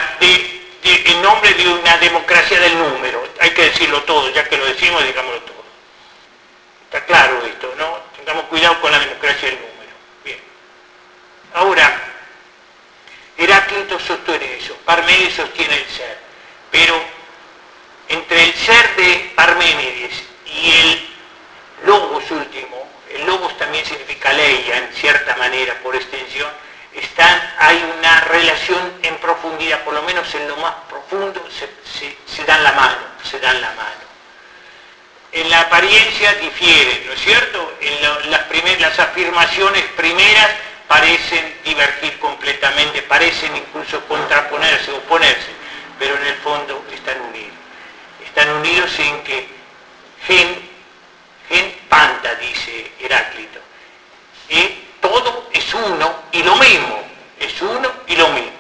de una democracia del número. Hay que decirlo todo, ya que lo decimos, digámoslo todo. Está claro esto, ¿no? Tengamos cuidado con la democracia del número. Bien. Ahora, Heráclito sostiene eso, Parménides sostiene el ser, pero entre el ser de Leia, en cierta manera, por extensión, hay una relación en profundidad, por lo menos en lo más profundo, se dan la mano, En la apariencia difieren, ¿no es cierto? Las afirmaciones primeras parecen divergir completamente, parecen incluso contraponerse, oponerse, pero en el fondo están unidos. Están unidos en que gen panta, dice Heráclito. Todo es uno y lo mismo, es uno y lo mismo.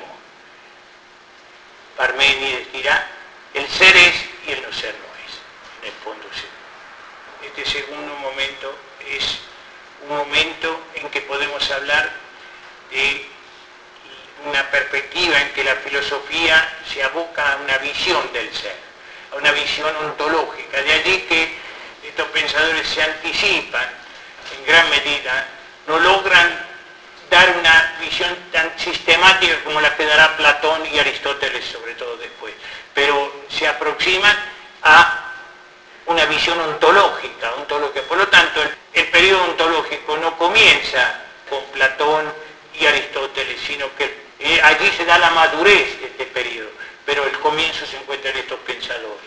Parménides dirá, el ser es y el no ser no es. En el fondo sí. Este segundo momento es un momento en que podemos hablar de una perspectiva en que la filosofía se aboca a una visión del ser, a una visión ontológica. De allí que estos pensadores se anticipan en gran medida, no logran dar una visión tan sistemática como la que dará Platón y Aristóteles, sobre todo después, pero se aproximan a una visión ontológica. Por lo tanto, el periodo ontológico no comienza con Platón y Aristóteles, sino que allí se da la madurez de este periodo, pero el comienzo se encuentra en estos pensadores.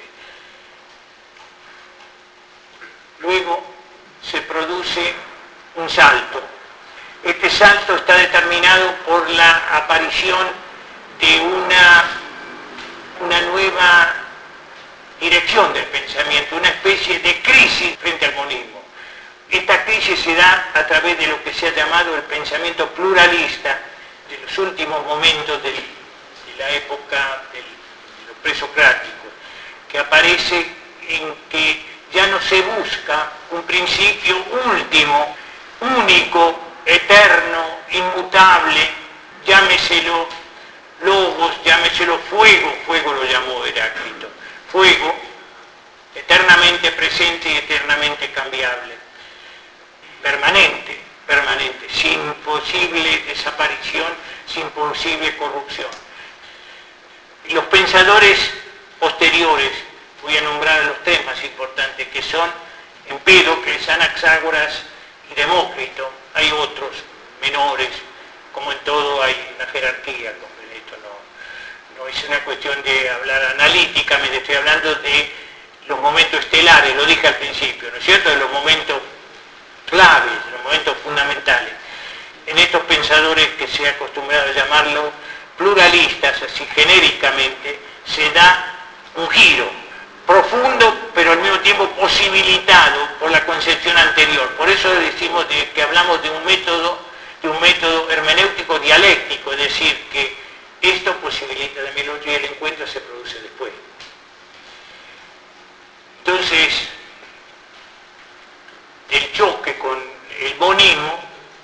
Luego se produce un salto. Este salto está determinado por la aparición de una nueva dirección del pensamiento, una especie de crisis frente al monismo. Esta crisis se da a través de lo que se ha llamado el pensamiento pluralista de los últimos momentos de la época de los presocráticos, que aparece en que ya no se busca un principio último, único, eterno, inmutable, llámeselo logos, llámeselo fuego lo llamó Heráclito, fuego eternamente presente y eternamente cambiable, permanente, sin posible desaparición, sin posible corrupción. Los pensadores posteriores, voy a nombrar a los tres más importantes, que son Empédocles, Anaxágoras y Demócrito. Hay otros menores, como en todo hay una jerarquía, esto no es una cuestión de hablar analíticamente, estoy hablando de los momentos estelares, lo dije al principio, ¿no es cierto?, de los momentos claves, de los momentos fundamentales. En estos pensadores que se ha acostumbrado a llamarlo pluralistas, así genéricamente, se da un giro profundo, pero al mismo tiempo posibilitado por la concepción anterior. Por eso decimos que hablamos de un método hermenéutico dialéctico, es decir, que esto posibilita también lo otro y el encuentro se produce después. Entonces, el choque con el monismo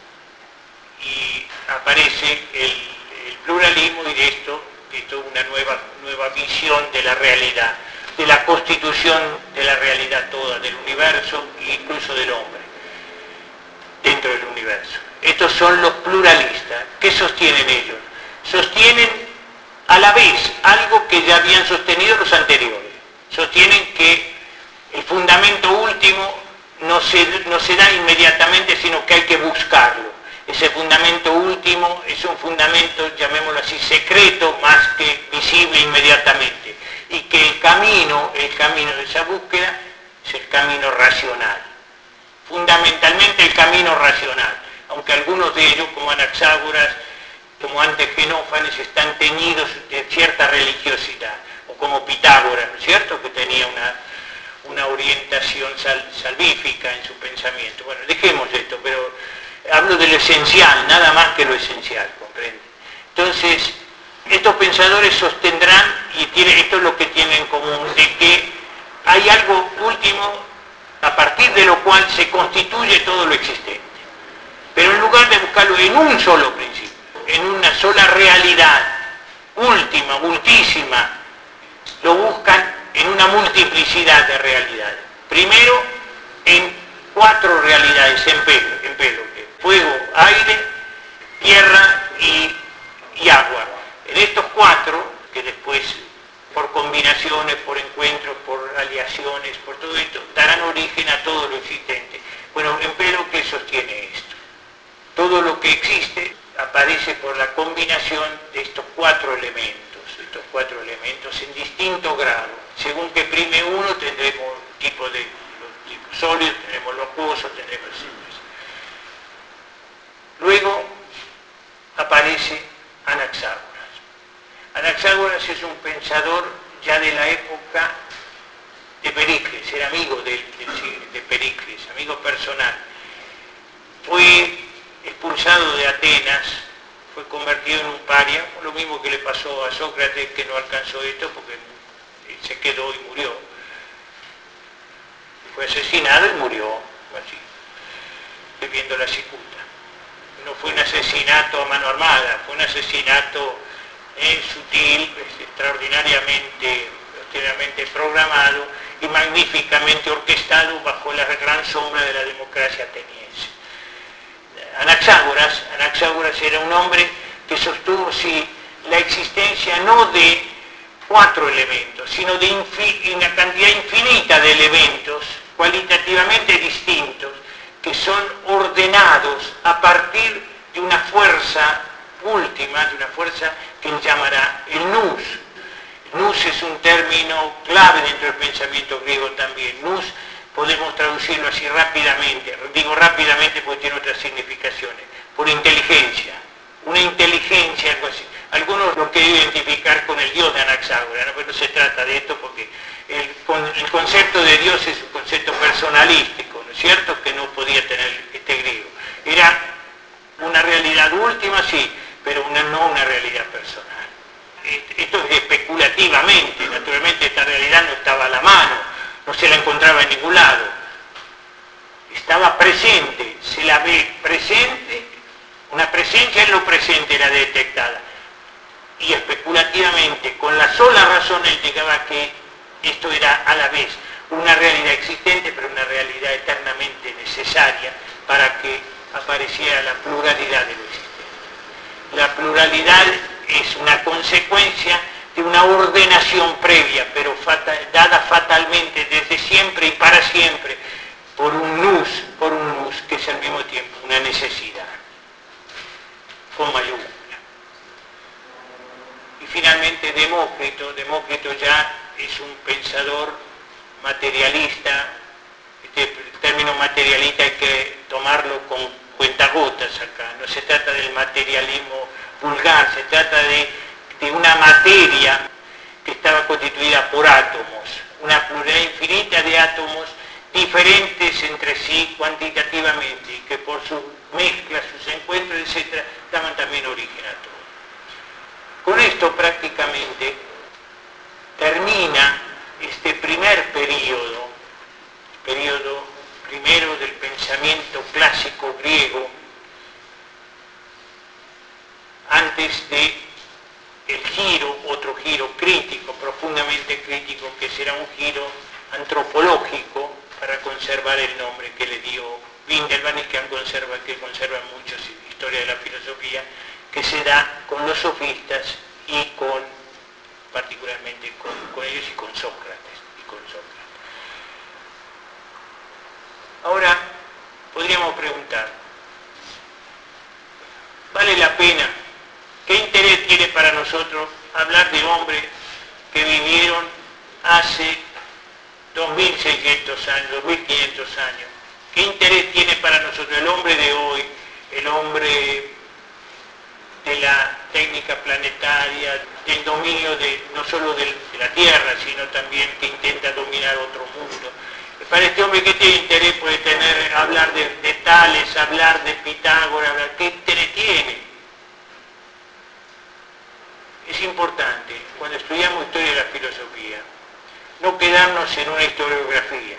y aparece el pluralismo y de esto una nueva visión de la realidad, de la constitución de la realidad toda, del universo e incluso del hombre, dentro del universo. Estos son los pluralistas. ¿Qué sostienen ellos? Sostienen a la vez algo que ya habían sostenido los anteriores. Sostienen que el fundamento último no se da inmediatamente, sino que hay que buscarlo. Ese fundamento último es un fundamento, llamémoslo así, secreto, más que visible inmediatamente. Y que el camino de esa búsqueda es el camino racional. Fundamentalmente el camino racional, aunque algunos de ellos, como Anaxágoras, como antes Genófanes, están teñidos de cierta religiosidad, o como Pitágoras, ¿no es cierto?, que tenía una orientación salvífica en su pensamiento. Bueno, dejemos esto, pero hablo de lo esencial, nada más que lo esencial, ¿comprende? Entonces, estos pensadores sostendrán, y esto es lo que tienen en común, de que hay algo último a partir de lo cual se constituye todo lo existente. Pero en lugar de buscarlo en un solo principio, en una sola realidad, última, ultísima, lo buscan en una multiplicidad de realidades. Primero, en 4 realidades, en pelo, fuego, aire, tierra y agua. En estos 4, que después por combinaciones, por encuentros, por aleaciones, por todo esto, darán origen a todo lo existente. Bueno, Empédocles sostiene esto. Todo lo que existe aparece por la combinación de estos cuatro elementos en distinto grado. Según que prime uno tendremos los tipos sólidos, tendremos los acuosos, tendremos etc. Luego aparece Anaxágoras. Anaxágoras es un pensador ya de la época de Pericles, era amigo de Pericles, amigo personal. Fue expulsado de Atenas, fue convertido en un paria, lo mismo que le pasó a Sócrates, que no alcanzó esto porque se quedó y murió. Fue asesinado y murió, así, viviendo la cicuta. No fue un asesinato a mano armada, fue un asesinato sutil, extraordinariamente programado y magníficamente orquestado bajo la gran sombra de la democracia ateniense. Anaxágoras era un hombre que sostuvo la existencia no de cuatro elementos, sino de una cantidad infinita de elementos cualitativamente distintos que son ordenados a partir de una fuerza última, de una fuerza que él llamará el nous. Nous es un término clave dentro del pensamiento griego también. Nous podemos traducirlo así rápidamente, digo rápidamente porque tiene otras significaciones, por inteligencia, una inteligencia, algo así. Algunos lo quieren identificar con el Dios de Anaxágoras, ¿no? Pero no se trata de esto porque el concepto de Dios es un concepto personalístico, ¿no es cierto?, que no podía tener este griego. Era una realidad última, sí, pero no una realidad personal. Esto es especulativamente, naturalmente esta realidad no estaba a la mano, no se la encontraba en ningún lado. Estaba presente, se la ve presente, una presencia en lo presente era detectada. Y especulativamente, con la sola razón, él llegaba que esto era a la vez una realidad existente, pero una realidad eternamente necesaria para que apareciera la pluralidad de lo existente. La pluralidad es una consecuencia de una ordenación previa, pero dada fatalmente desde siempre y para siempre por un nous, que es al mismo tiempo una necesidad, con mayúscula. Y finalmente Demócrito ya es un pensador materialista. Este término materialista hay que tomarlo con cuentagotas acá, no se trata del materialismo vulgar, se trata de una materia que estaba constituida por átomos, una pluralidad infinita de átomos diferentes entre sí cuantitativamente y que por sus mezclas, sus encuentros, etc., daban también origen a todo. Con esto prácticamente termina este primer periodo primero del pensamiento clásico griego, antes de otro giro crítico, profundamente crítico, que será un giro antropológico para conservar el nombre que le dio Windelband y que conserva muchos historia de la filosofía, que se da con los sofistas y particularmente con ellos y con Sócrates. Ahora podríamos preguntar, ¿vale la pena? ¿Qué interés tiene para nosotros hablar de hombres que vivieron hace 2.600 años, 2.500 años? ¿Qué interés tiene para nosotros el hombre de hoy, el hombre de la técnica planetaria, del dominio no solo de la Tierra, sino también que intenta dominar otro mundo? Para este hombre, ¿qué tiene interés puede tener hablar de Tales, hablar de Pitágoras? ¿Qué interés tiene? Es importante, cuando estudiamos historia de la filosofía, no quedarnos en una historiografía.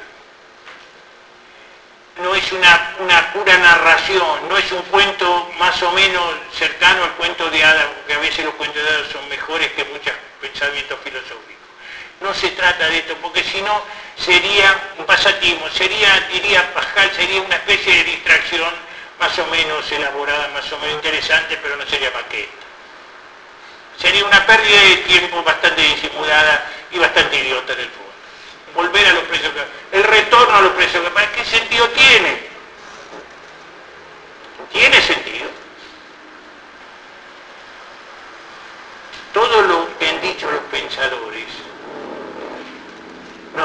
No es una pura narración, no es un cuento más o menos cercano al cuento de hadas, porque a veces los cuentos de hadas son mejores que muchos pensamientos filosóficos. No se trata de esto, porque si no sería un pasatiempo, diría Pascal, sería una especie de distracción más o menos elaborada, más o menos interesante, pero no sería maqueta. Sería una pérdida de tiempo bastante disimulada y bastante idiota en el fondo. Volver a los precios, el retorno a los precios, ¿qué sentido tiene? Tiene sentido.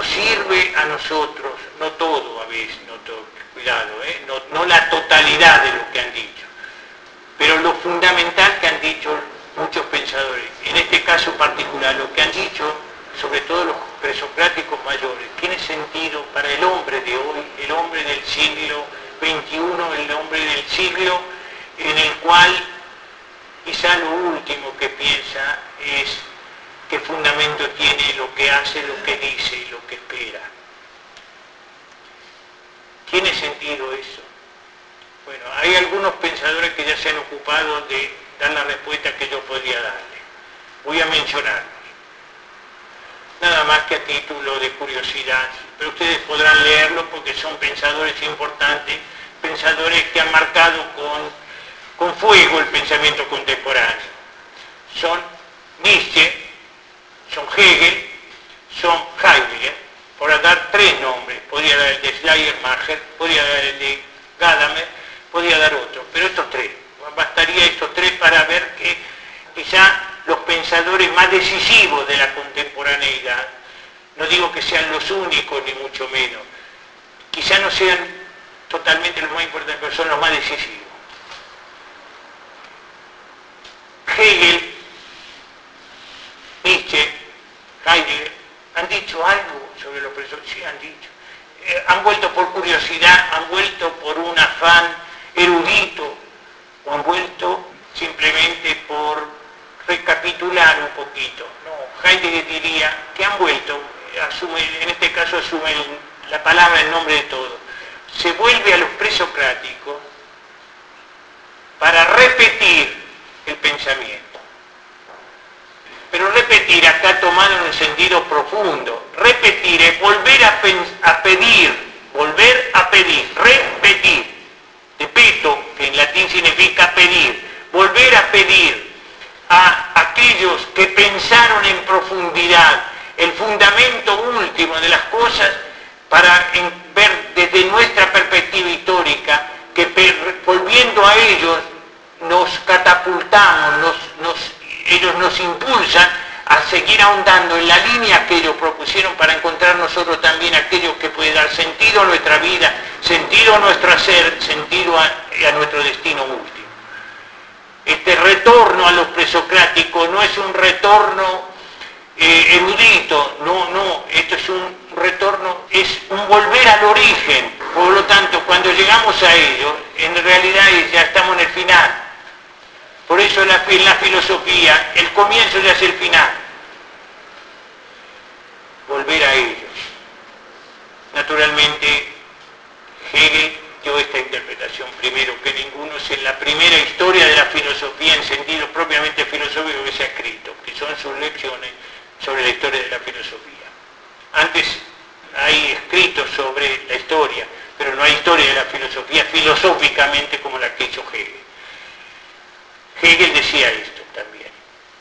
sirve a nosotros, no todo a veces, no todo, cuidado, no la totalidad de lo que han dicho, pero lo fundamental que han dicho muchos pensadores, en este caso particular, lo que han dicho, sobre todo los presocráticos mayores, tiene sentido para el hombre de hoy, el hombre del siglo XXI, el hombre del siglo en el cual quizá lo último que piensa es qué fundamento tiene lo que hace, lo que dice y lo que espera. ¿Tiene sentido eso? Bueno, hay algunos pensadores que ya se han ocupado de dar la respuesta que yo podría darle. Voy a mencionarlos. Nada más que a título de curiosidad, pero ustedes podrán leerlo porque son pensadores importantes, pensadores que han marcado con fuego el pensamiento contemporáneo. Son Nietzsche, son Hegel, son Heidegger, por dar tres nombres. Podría dar el de Schleiermacher, podría dar el de Gadamer, podría dar otro, pero estos tres. Bastaría estos tres para ver que quizá los pensadores más decisivos de la contemporaneidad, no digo que sean los únicos ni mucho menos, quizá no sean totalmente los más importantes, pero son los más decisivos. Hegel, Nietzsche, Heidegger, ¿han dicho algo sobre los presos? Sí, han dicho. Han vuelto por curiosidad, han vuelto por un afán erudito, o han vuelto simplemente por recapitular un poquito. No, Heidegger diría que han vuelto, en este caso asume la palabra en nombre de todo. Se vuelve a los presocráticos para repetir el pensamiento. Pero repetir acá tomado en un sentido profundo. Repetir es volver a pedir, repetir. Repito, que en latín significa pedir. Volver a pedir a aquellos que pensaron en profundidad el fundamento último de las cosas para ver desde nuestra perspectiva histórica que volviendo a ellos nos catapultamos, ellos nos impulsan a seguir ahondando en la línea que ellos propusieron para encontrar nosotros también aquello que puede dar sentido a nuestra vida, sentido a nuestro hacer, sentido a nuestro destino último. Este retorno a los presocráticos no es un retorno erudito, no, esto es un retorno, es un volver al origen. Por lo tanto, cuando llegamos a ello, en realidad ya estamos en el final. Por eso en la filosofía, el comienzo ya es el final. Volver a ellos. Naturalmente, Hegel dio esta interpretación primero que ninguno, es en la primera historia de la filosofía en sentido propiamente filosófico que se ha escrito, que son sus lecciones sobre la historia de la filosofía. Antes hay escritos sobre la historia, pero no hay historia de la filosofía filosóficamente como la que hizo Hegel. Hegel decía esto también.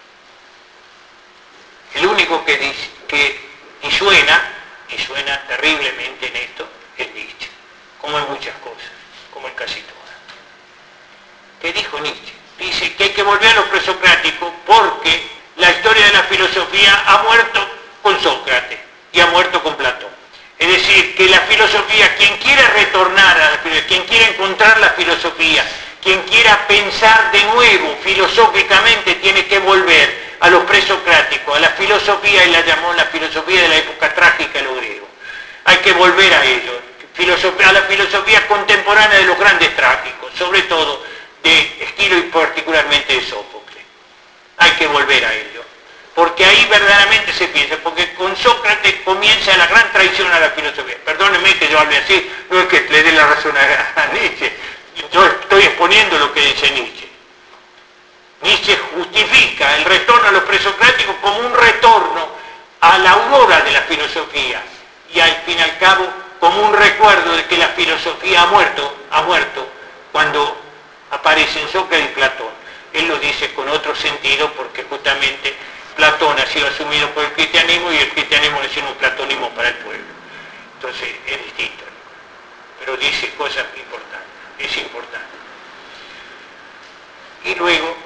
El único que dice, y suena terriblemente en esto, es Nietzsche, como en muchas cosas, como en casi todas. ¿Qué dijo Nietzsche? Dice que hay que volver a los presocráticos porque la historia de la filosofía ha muerto con Sócrates y ha muerto con Platón. Es decir, que la filosofía, quien quiera retornar a la filosofía, quien quiera encontrar la filosofía, quien quiera pensar de nuevo filosóficamente, tiene que volver a los presocráticos, a la filosofía, y la llamó la filosofía de la época trágica de los griegos. Hay que volver a ello, a la filosofía contemporánea de los grandes trágicos, sobre todo de Esquilo y particularmente de Sófocles. Hay que volver a ello, porque ahí verdaderamente se piensa, porque con Sócrates comienza la gran traición a la filosofía. Perdónenme que yo hable así, no es que le dé la razón a Nietzsche, yo estoy exponiendo lo que dice Nietzsche. Nietzsche justifica el retorno a los presocráticos como un retorno a la aurora de la filosofía y al fin y al cabo como un recuerdo de que la filosofía ha muerto cuando aparecen Sócrates y Platón. Él lo dice con otro sentido porque justamente Platón ha sido asumido por el cristianismo y el cristianismo es un platonismo para el pueblo. Entonces es distinto, pero dice cosas importantes, es importante. Y luego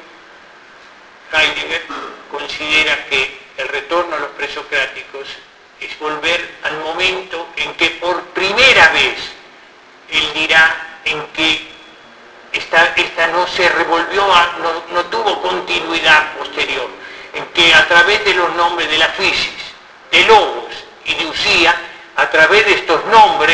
Heidegger considera que el retorno a los presocráticos es volver al momento primera vez él dirá en que esta no se revolvió, no tuvo continuidad posterior, en que a través de los nombres de la fisis, de logos y de usía, a través de estos nombres,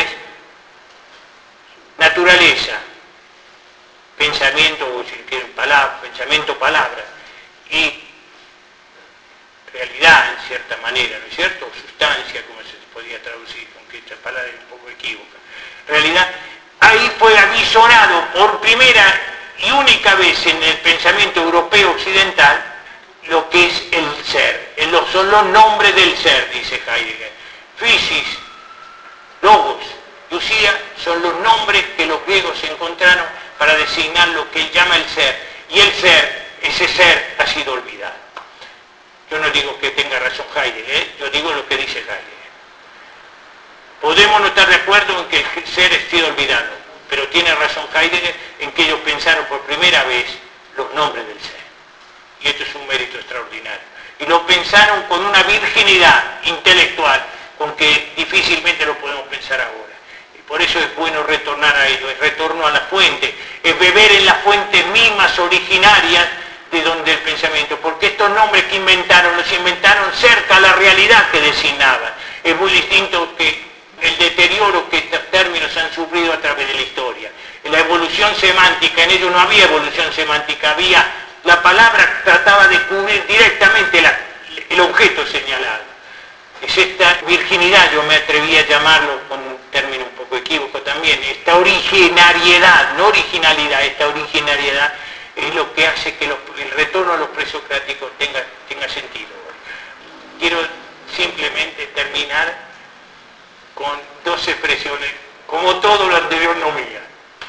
naturaleza, pensamiento, o si quieren palabra, pensamiento, palabra, y realidad en cierta manera, ¿no es cierto? O sustancia, como se podía traducir, aunque esta palabra es un poco equívoca. Realidad, ahí fue avisonado por primera y única vez en el pensamiento europeo occidental lo que es el ser. Son los nombres del ser, dice Heidegger. Fisis, logos y usía son los nombres que los griegos encontraron para designar lo que él llama el ser. Y el ser, ese ser, ha sido olvidado. Yo no digo que tenga razón Heidegger, yo digo lo que dice Heidegger. Podemos no estar de acuerdo en que el ser ha sido olvidado, pero tiene razón Heidegger en que ellos pensaron por primera vez los nombres del ser. Y esto es un mérito extraordinario. Y lo pensaron con una virginidad intelectual con que difícilmente lo podemos pensar ahora. Y por eso es bueno retornar a ello, es retorno a la fuente, es beber en las fuentes mismas originarias de donde el pensamiento, porque estos nombres que inventaron, los inventaron cerca a la realidad que designaban. Es muy distinto que el deterioro que estos términos han sufrido a través de la historia. En la evolución semántica, en ello no había evolución semántica, la palabra trataba de cubrir directamente el objeto señalado. Es esta virginidad, yo me atreví a llamarlo con un término un poco equívoco también, esta originariedad, no originalidad, esta originariedad es lo que hace que el retorno a los presocráticos tenga sentido. Quiero simplemente terminar con dos expresiones, como todo lo anterior no mía,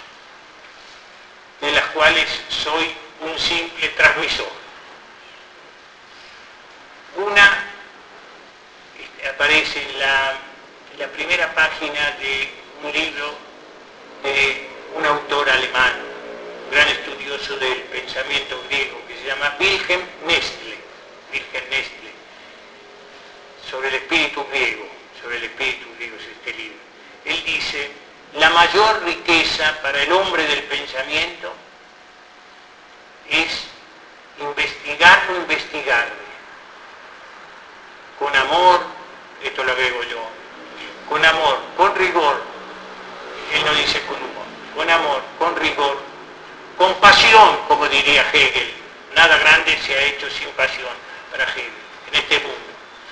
de las cuales soy un simple transmisor. Una aparece en la primera página de un libro de un autor alemán, gran estudioso del pensamiento griego, que se llama Wilhelm Nestle, sobre el espíritu griego es este libro. Él dice, la mayor riqueza para el hombre del pensamiento es investigarlo, con amor, esto lo agrego yo, con amor, con rigor, él no dice con humor, con amor, con rigor, con pasión, como diría Hegel, nada grande se ha hecho sin pasión para Hegel en este mundo.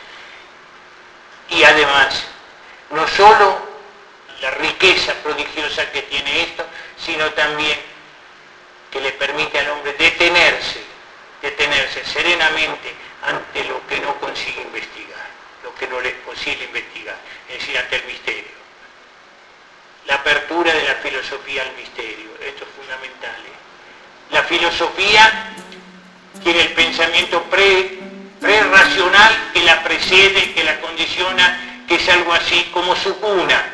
Y además, no solo la riqueza prodigiosa que tiene esto, sino también que le permite al hombre detenerse serenamente ante lo que no consigue investigar, lo que no le es posible investigar, es decir, ante el misterio. La apertura de la filosofía al misterio, esto es fundamental. La filosofía tiene el pensamiento prerracional que la precede, que la condiciona, que es algo así como su cuna,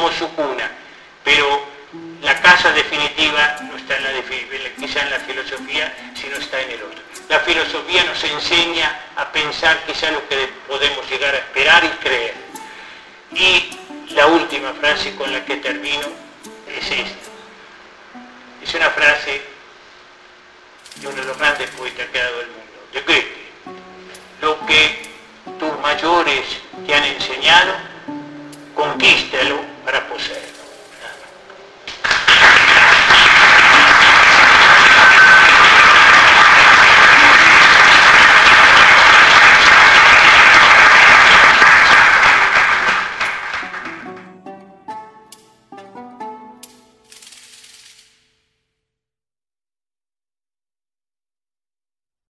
pero la casa definitiva no está quizá en la filosofía, sino está en el otro. La filosofía nos enseña a pensar quizá lo que podemos llegar a esperar y creer. Y la última frase con la que termino es esta. Es una frase de uno de los grandes poetas que ha dado el mundo, de Goethe. Lo que tus mayores te han enseñado